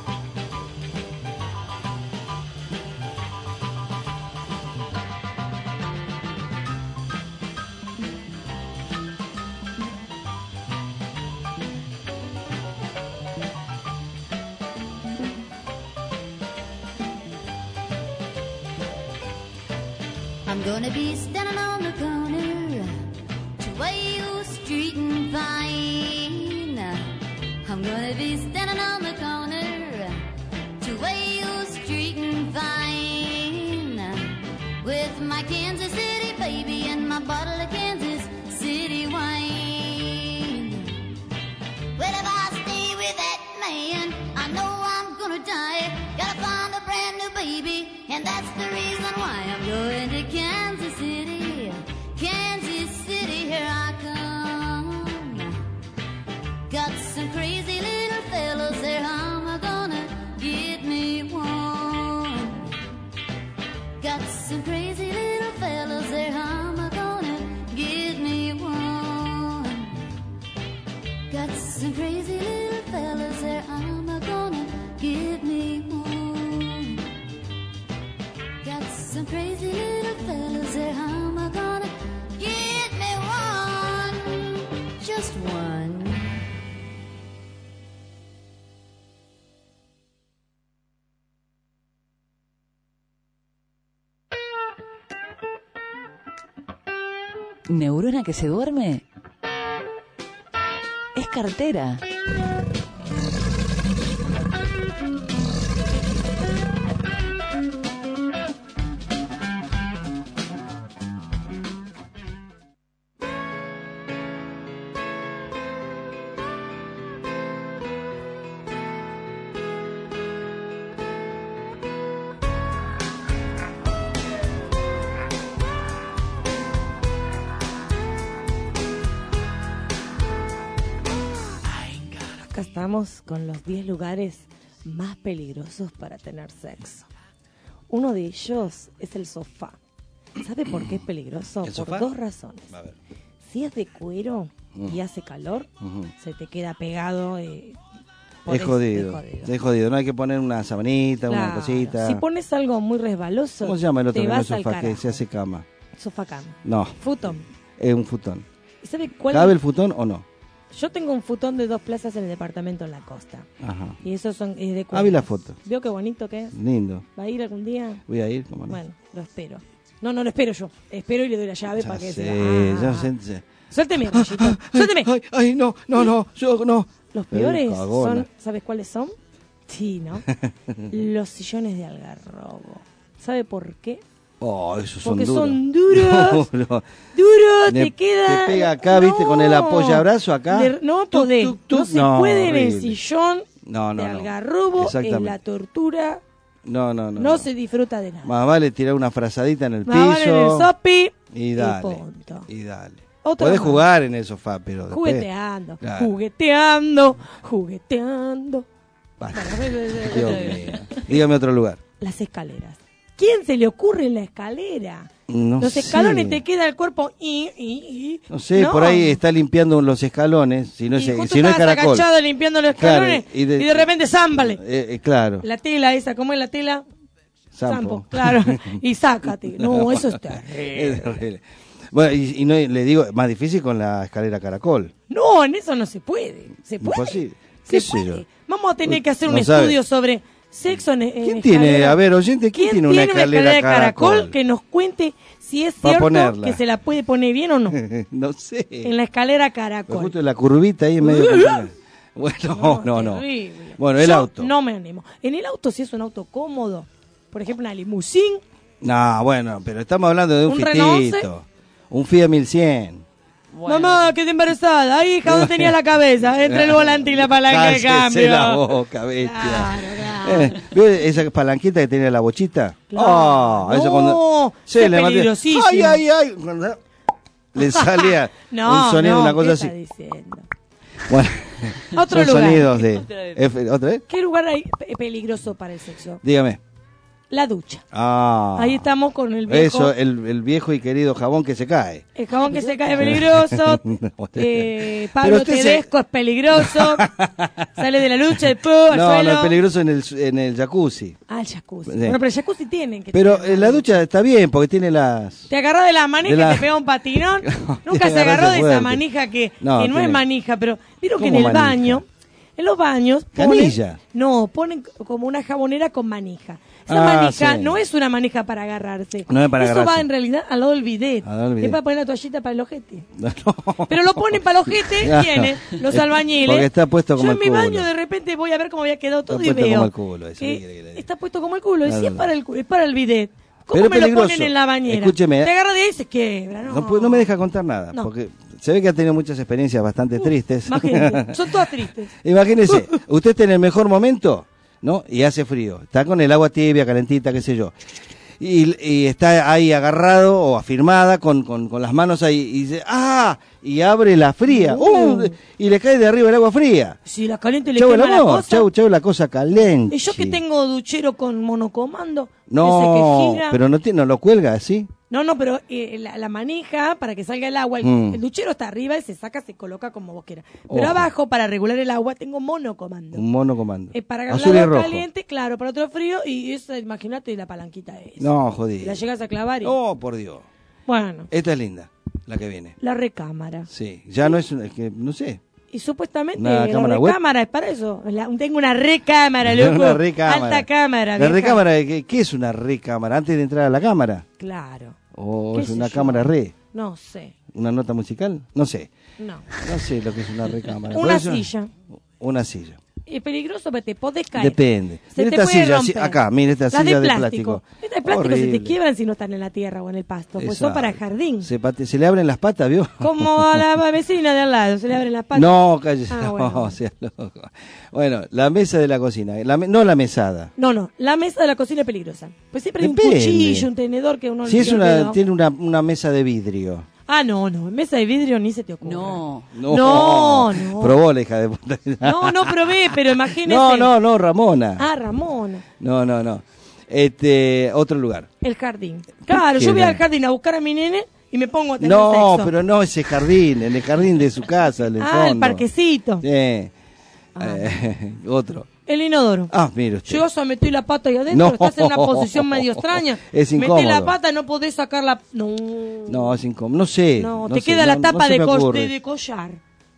I'm gonna be standing on the corner to Wayo Street and Vine. I'm gonna be standing on the corner to Wayo Street and Vine with my Kansas City baby and my bottle of Kansas City wine. Well, if I stay with that man, I know I'm gonna die. Gotta find a brand new baby, and that's the reason why I'm going to Kansas City, Kansas City, here I come. Got some crazy little fellas there, I'm gonna get me one. Got some crazy little fellas there, I'm gonna get me one. Got some crazy little fellas there, I'm gonna get me one. Got some crazy little fellas there, I'm gonna get me one. Just one. ¿Neurona que se duerme? Es cartera. Estamos con los diez lugares más peligrosos para tener sexo. Uno de ellos es el sofá. ¿Sabe por qué es peligroso? ¿El Por sofá? dos razones. A ver. Si es de cuero Mm. y hace calor, Ujú. se te queda pegado. Eh, por Es eso jodido, es jodido. es jodido. No hay que poner una sabanita, una Claro. cosita. Si pones algo muy resbaloso, ¿Cómo se llama el otro te que no es vas al sofá, que carajo. se hace cama? Sofá cama. No, Futón. es un futón. ¿Y sabe cuál? ¿Cabe el futón o no? Yo tengo un futón de dos plazas en el departamento en la costa. Ajá. Y esos son es de cuero. Ah, vi la foto. ¿Vio qué bonito que es? Lindo. ¿Va a ir algún día? Voy a ir, ¿cómo no? Bueno, lo espero. No, no lo espero yo. Espero y le doy la llave Ya para que sé, se ya sé, sé. Suélteme, Rayito. Suélteme. Ay, ay, no, no, no, yo no. Los Pero peores cagona. son, ¿sabes cuáles son? Sí, ¿no? Los sillones de algarrobo. ¿Sabe por qué? Oh, esos son Porque duros. son duros. No, no. Duros, Le- te queda. Te pega acá, viste, con el apoyabrazo acá. De- no Tuc, podés. tuc, tuc. No se No, puede en el horrible. sillón No, no, de no. algarrobo. Es Exactamente. la tortura. No, no, no. No, se disfruta de nada. Más vale tirar una frazadita en el Más vale piso. en el sopi y dale. punto. Y dale. Otro Podés más. jugar en el sofá, pero después... Jugueteando, Claro. jugueteando, jugueteando. Basta. Bueno, Dios mío. Dígame otro lugar. Las escaleras. ¿Quién se le ocurre en la escalera? No Los sé. escalones te queda el cuerpo y, y, y. No sé, por ahí está limpiando los escalones, si no es, Y justo si no es estabas caracol. agachado limpiando los Claro, escalones y y de- de, repente zámbale. Eh, eh, claro, La tela esa, ¿cómo es la tela? Sampo. Claro. Y sácate. No, eso está. Es horrible. Bueno, y, y no, le digo, más difícil con la escalera caracol. No, en eso no se puede. ¿Se puede? Imposible. Se ¿Qué sé puede. yo? Vamos a tener que hacer un No sabe. estudio sobre sexo en, en ¿Quién tiene, escalera. a ver, oyente, quién, tiene una escalera, de caracol, caracol? que nos cuente si es Pa' cierto ponerla. que se la puede poner bien o no? No sé. En la escalera Pero caracol. justo la curvita ahí en medio. Bueno, no, no, no. Terrible. Bueno, el Yo auto. No me animo. En el auto, si es un auto cómodo, por ejemplo, una limusín, No, bueno, pero estamos hablando de un, ¿Un Renault Fitito. Un Fiat mil cien. mamá, quedé embarazada. Ay, hija, ¿dónde tenías la cabeza? Entre el volante y la palanca de Cállese cambio. la boca, bestia. Eh, ¿Ve esa palanquita que tenía la bochita? Claro. Oh, eso No, cuando... eso es le maté- peligrosísimo. Ay, ay, ay. Cuando le salía No, un sonido, no, una cosa ¿qué así. está diciendo? Bueno, Otro son lugar. sonidos de... Otra vez. F- ¿Otra vez? ¿Qué lugar hay pe- peligroso para el sexo? Dígame. La ducha. Ah, Ahí estamos con el viejo. eso, el, el viejo y querido jabón que se cae. El jabón que se cae es peligroso. eh, Pablo usted se- Tedesco es peligroso. Sale de la lucha después al No, suelo. no, es peligroso en el, en el jacuzzi. Ah, el jacuzzi. Sí. Bueno, pero el jacuzzi tienen que Pero tener. en la ducha está bien porque tiene las... Te agarró de la manija De la- y te pega un patinón. Nunca tiene se que agarró agarrarse de esa fuerte. manija que No, que no, tiene- es manija, pero vieron que en ¿Cómo el manija? baño, en los baños ponen, Canilla. no, ponen como una jabonera con manija. Esa Ah, manija sí. no es una manija para agarrarse. No es para Eso agarrarse. va en realidad al lado del bidet. Al lado del bidet. Es para poner la toallita para el ojete. Pero lo ponen para el ojete, Claro. tiene los Es- albañiles. porque está puesto como Yo el en mi culo. baño de repente voy a ver cómo había quedado todo Está y puesto veo. como el culo, eso, que ¿qué quiere que le diga? está puesto como el culo. Y No, si no, es no. para el, cu- es para el bidet. ¿Cómo Pero es me lo peligroso. ponen en la bañera? Escúcheme. Te agarra de ahí y se quiebra. No, No, pu- no me deja contar nada, No. porque se ve que ha tenido muchas experiencias bastante tristes. Imagínate, son todas tristes. Imagínese, usted está en el mejor momento, ¿no? Y hace frío. Está con el agua tibia, calentita, qué sé yo. Y, y está ahí agarrado o afirmada con, con, con las manos ahí y dice, ¡ah! Y abre la fría. Uh. ¡Uh! Y le cae de arriba el agua fría. Si la caliente le Chau el quema la amor, cosa. chau, chau la cosa caliente. Y yo que tengo duchero con monocomando. No, ese que gira. pero no, tiene, no lo cuelga así. No, no, pero eh, la, la manija para que salga el agua, el, Mm. el duchero está arriba y se saca, se coloca como vos quieras. Pero Ojo. abajo, para regular el agua, tengo monocomando. Un mono comando. Eh, para agarrar Azul el y agua rojo. caliente, claro, para otro frío, y eso, imagínate, la palanquita es. No, jodido. La llegas a clavar y... Oh, por Dios. Bueno, Esta es linda, la que viene. la recámara. Sí, ya no es, una- es que no sé. Y supuestamente ¿Una la cámara web? recámara es para eso. La- tengo una recámara, loco. Una recámara. Alta cámara. La vieja. recámara, ¿qué, qué es una recámara? Antes de entrar a la cámara. Claro. ¿O ¿Qué es sé una yo? cámara re? No sé. ¿Una nota musical? No sé. No. No sé lo que es una recámara. Una Por eso- silla. Una silla. Es peligroso, pero te podés caer. Depende. Se Mira te esta puede silla, romper. así- acá, mire esta Las silla de de plástico. plástico. Estas de plástico se te Horrible. quiebran si no están en la tierra o en el pasto, pues son Exacto. para jardín. Se, pate- se le abren las patas, ¿vio? Como a la vecina de al lado, se le abren las patas. No, cállese. Ah, no, bueno. sea loco. Bueno, la mesa de la cocina. La me- no la mesada. No, no, la mesa de la cocina es peligrosa. Pues siempre hay un Depende. cuchillo, un tenedor que uno Si le es dio el una, dedo. tiene una, una mesa de vidrio. Ah, no, no, mesa de vidrio ni se te ocurre. No. No, No, no. Probó la hija de puta. No, no probé, pero imagínese. No, no, no, Ramona. Ah, Ramona. No, no, no. Este, otro lugar. El jardín. Claro, yo voy quiere? al jardín a buscar a mi nene y me pongo a tener No, sexo. pero no ese jardín, en el jardín de su casa, en el Ah, fondo. el parquecito. Sí. Eh, otro. El inodoro. Ah, mire usted. Llegas a meter la pata ahí adentro, No. estás en una posición medio extraña. Es Metés incómodo. la pata, no podés sacarla. No. No, es incómodo. No sé. No, no te sé, queda no- la tapa no se de, me co- ocurre. de, de collar.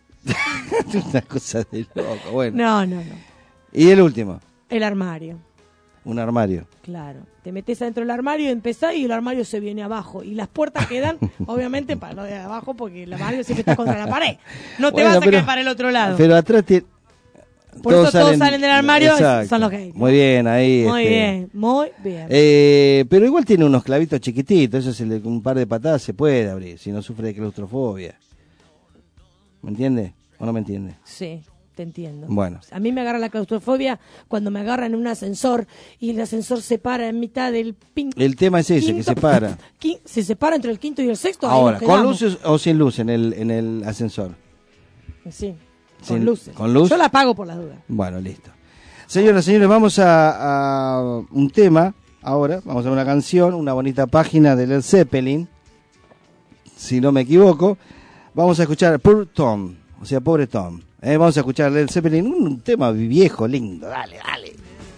Una cosa de loco. Bueno. No, no, no. Y el último, El armario. un armario. Claro. Te metes adentro del armario y empezás y el armario se viene abajo. Y las puertas quedan, obviamente, para lo de abajo porque el armario siempre está contra la pared. No te Bueno, vas a pero- caer para el otro lado. Pero atrás tiene... Por todos eso todos salen- salen del armario, Exacto. son los gays. Muy bien, ahí. Muy este, bien, muy bien. Eh, pero igual tiene unos clavitos chiquititos, eso se le, con un par de patadas se puede abrir, si no sufre de claustrofobia. ¿Me entiende? ¿O no me entiende? Sí, te entiendo. Bueno. A mí me agarra la claustrofobia cuando me agarran en un ascensor y el ascensor se para en mitad del pin- El tema es ese, que quinto- se para. Qui- Se separa entre el quinto y el sexto. ahí Ahora, nos ¿con quedamos. luces o sin luz en el, en el ascensor? Sí, Sin- con luces. ¿con luz? Yo la apago por las dudas. Bueno, listo. Señoras, señores, vamos a, a un tema ahora, vamos a una canción, una bonita página de Led Zeppelin, si no me equivoco. Vamos a escuchar Poor Tom, o sea, pobre Tom. Eh, vamos a escuchar Led Zeppelin, un, un tema viejo, lindo, dale, dale.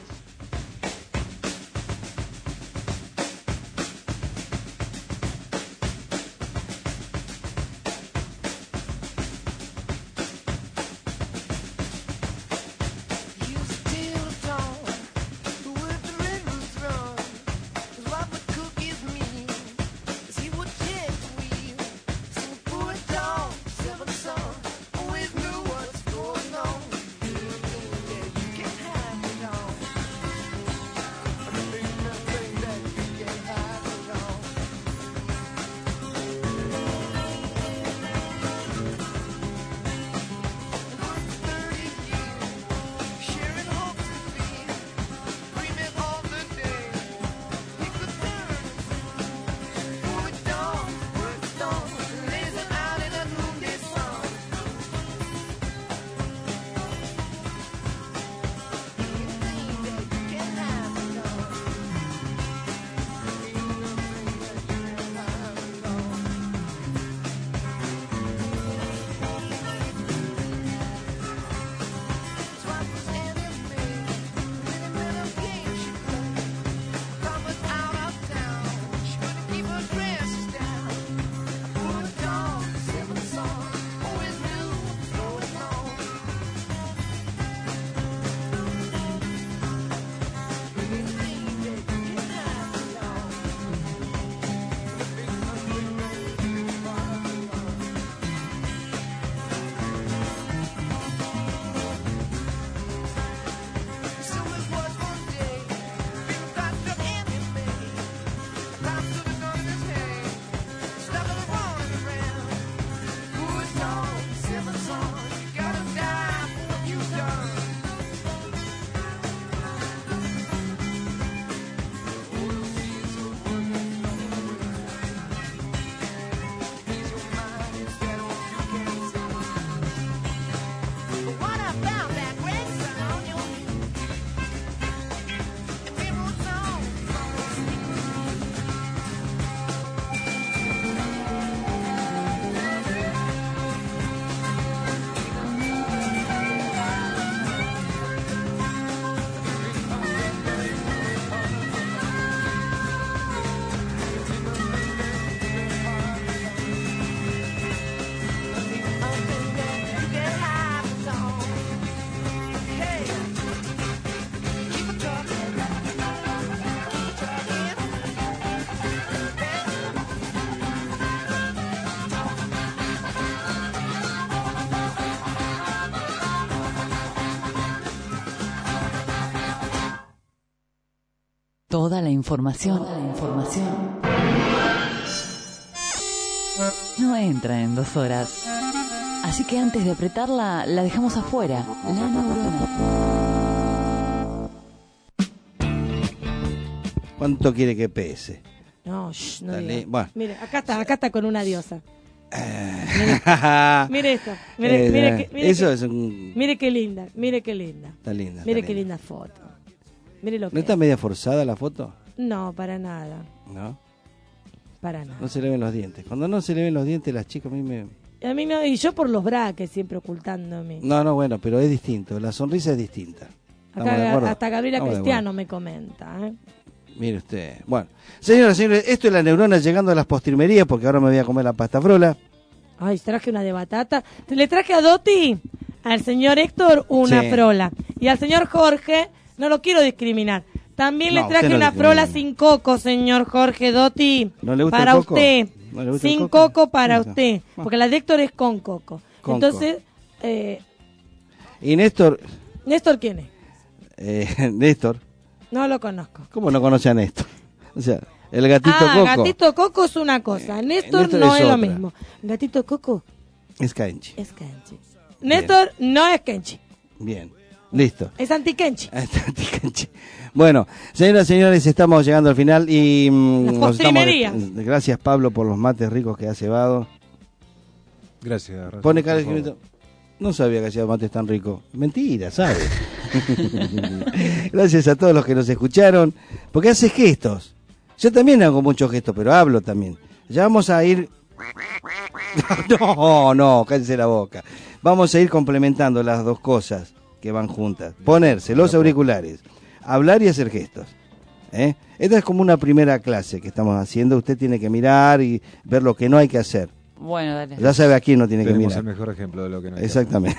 Toda la información, toda la información no entra en dos horas. Así que antes de apretarla, la dejamos afuera. La neurona. ¿Cuánto quiere que pese? No, shh, no Dale, diga. bueno. Mire, acá está, acá está con una diosa. Eh. Mire esto, mire, Eh, mire, que- mire eso que- es un... mire qué linda, mire qué linda. Está linda. Mire está qué linda. linda foto. Mire lo que ¿No está es. media forzada la foto? No, para nada, No. para nada. No se le ven los dientes. Cuando no se le ven los dientes, las chicas a mí me... A mí no, y yo por los braques siempre ocultándome. No, no, bueno, pero es distinto. La sonrisa es distinta. ¿Estamos de Acá, acuerdo? hasta Gabriela Estamos de Cristiano me comenta, ¿eh? Mire usted. Bueno, señoras y señores, esto es la neurona llegando a las postrimerías porque ahora me voy a comer la pasta frola. Ay, traje una de batata. Le traje a Doti, al señor Héctor, una Sí. frola. Y al señor Jorge, no lo quiero discriminar. También No, le traje usted no una discrimina. frola sin coco, señor Jorge Doti. ¿No le gusta para el coco? usted. ¿No le gusta el Sin coco? coco, para Eso. usted. Porque la de Héctor es con coco. Con Entonces, eh, Y Néstor, ¿Néstor quién es? Eh, Néstor. No lo conozco. ¿Cómo no conoce a Néstor? O sea, el gatito ah, Coco. Gatito Coco es una cosa. Néstor, Néstor no es es, lo otra. mismo. Gatito Coco Es Kenchi. es Kenchi. Néstor no es Kenchi. Bien, listo. Es anti-Kenchi. Anti-Kenchi. Bueno, señoras y señores, estamos llegando al final y mm, La nos estamos postrimería. de- gracias Pablo por los mates ricos que ha cebado. Gracias. Rafa, Pone por cara de favor. escrito. No sabía que hacía mates tan ricos. Mentira, ¿sabes? Gracias a todos los que nos escucharon. Porque haces gestos. Yo también hago muchos gestos, pero hablo también. Ya vamos a ir... No, no, cállense la boca. Vamos a ir complementando las dos cosas que van juntas. Ponerse los auriculares, hablar y hacer gestos. ¿Eh? Esta es como una primera clase que estamos haciendo. Usted tiene que mirar y ver lo que no hay que hacer. Bueno, dale. Ya sabe a quién no tiene Tenemos que el mirar. mejor ejemplo de lo que no hay que Exactamente.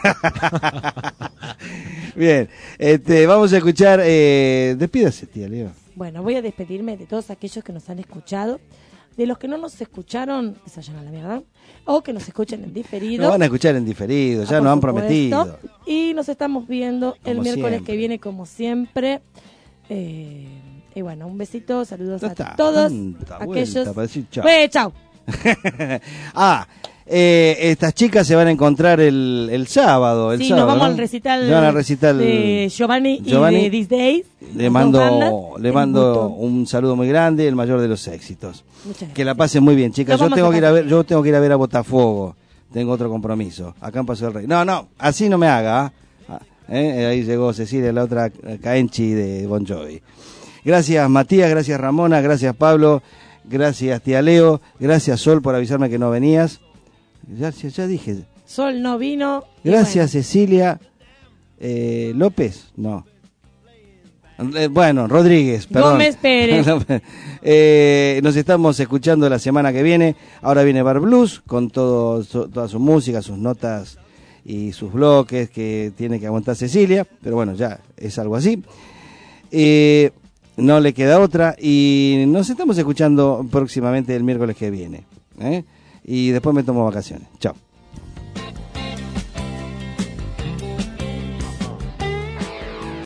Bien, este, vamos a escuchar. Eh, despídase, tía Leo. Bueno, voy a despedirme de todos aquellos que nos han escuchado. De los que no nos escucharon, que se vayan a la mierda. O que nos escuchen en diferido. Nos van a escuchar en diferido, ya Ah, por nos han supuesto. prometido. Y nos estamos viendo el Como miércoles siempre. que viene, como siempre. Eh, y bueno, un besito, saludos Ya a está, todos tanta aquellos. vuelta para decir chao. Pues, chao. Ah, eh, estas chicas se van a encontrar el, el sábado. El Sí, sábado, nos vamos ¿no? al recital, Se van al recital de Giovanni, Giovanni. y de These Days. Le las mando, dos bandas, le en mando Button. un saludo muy grande, el mayor de los éxitos. Muchas gracias. Que la pasen muy bien, chicas. Los Yo vamos tengo a que ir a pasar ver, yo tengo que ir a ver a Botafogo. Tengo otro compromiso. Acá en Paso del Rey. No, no, así no me haga. ¿ah? ¿Eh? Ahí llegó Cecilia, la otra Caenchi de Bon Jovi. Gracias Matías, gracias Ramona, gracias Pablo, gracias tía Leo, gracias Sol por avisarme que no venías. Ya, ya, ya dije. Sol no vino. y Gracias Cecilia eh, López, no. Eh, Bueno, Rodríguez, perdón. Gómez Pérez. Eh, nos estamos escuchando la semana que viene. Ahora viene Bar Blues con todo, su- toda su música, sus notas y sus bloques que tiene que aguantar Cecilia. Pero bueno, ya es algo así. Eh, no le queda otra. Y nos estamos escuchando próximamente el miércoles que viene. ¿eh? Y después me tomo vacaciones. Chao.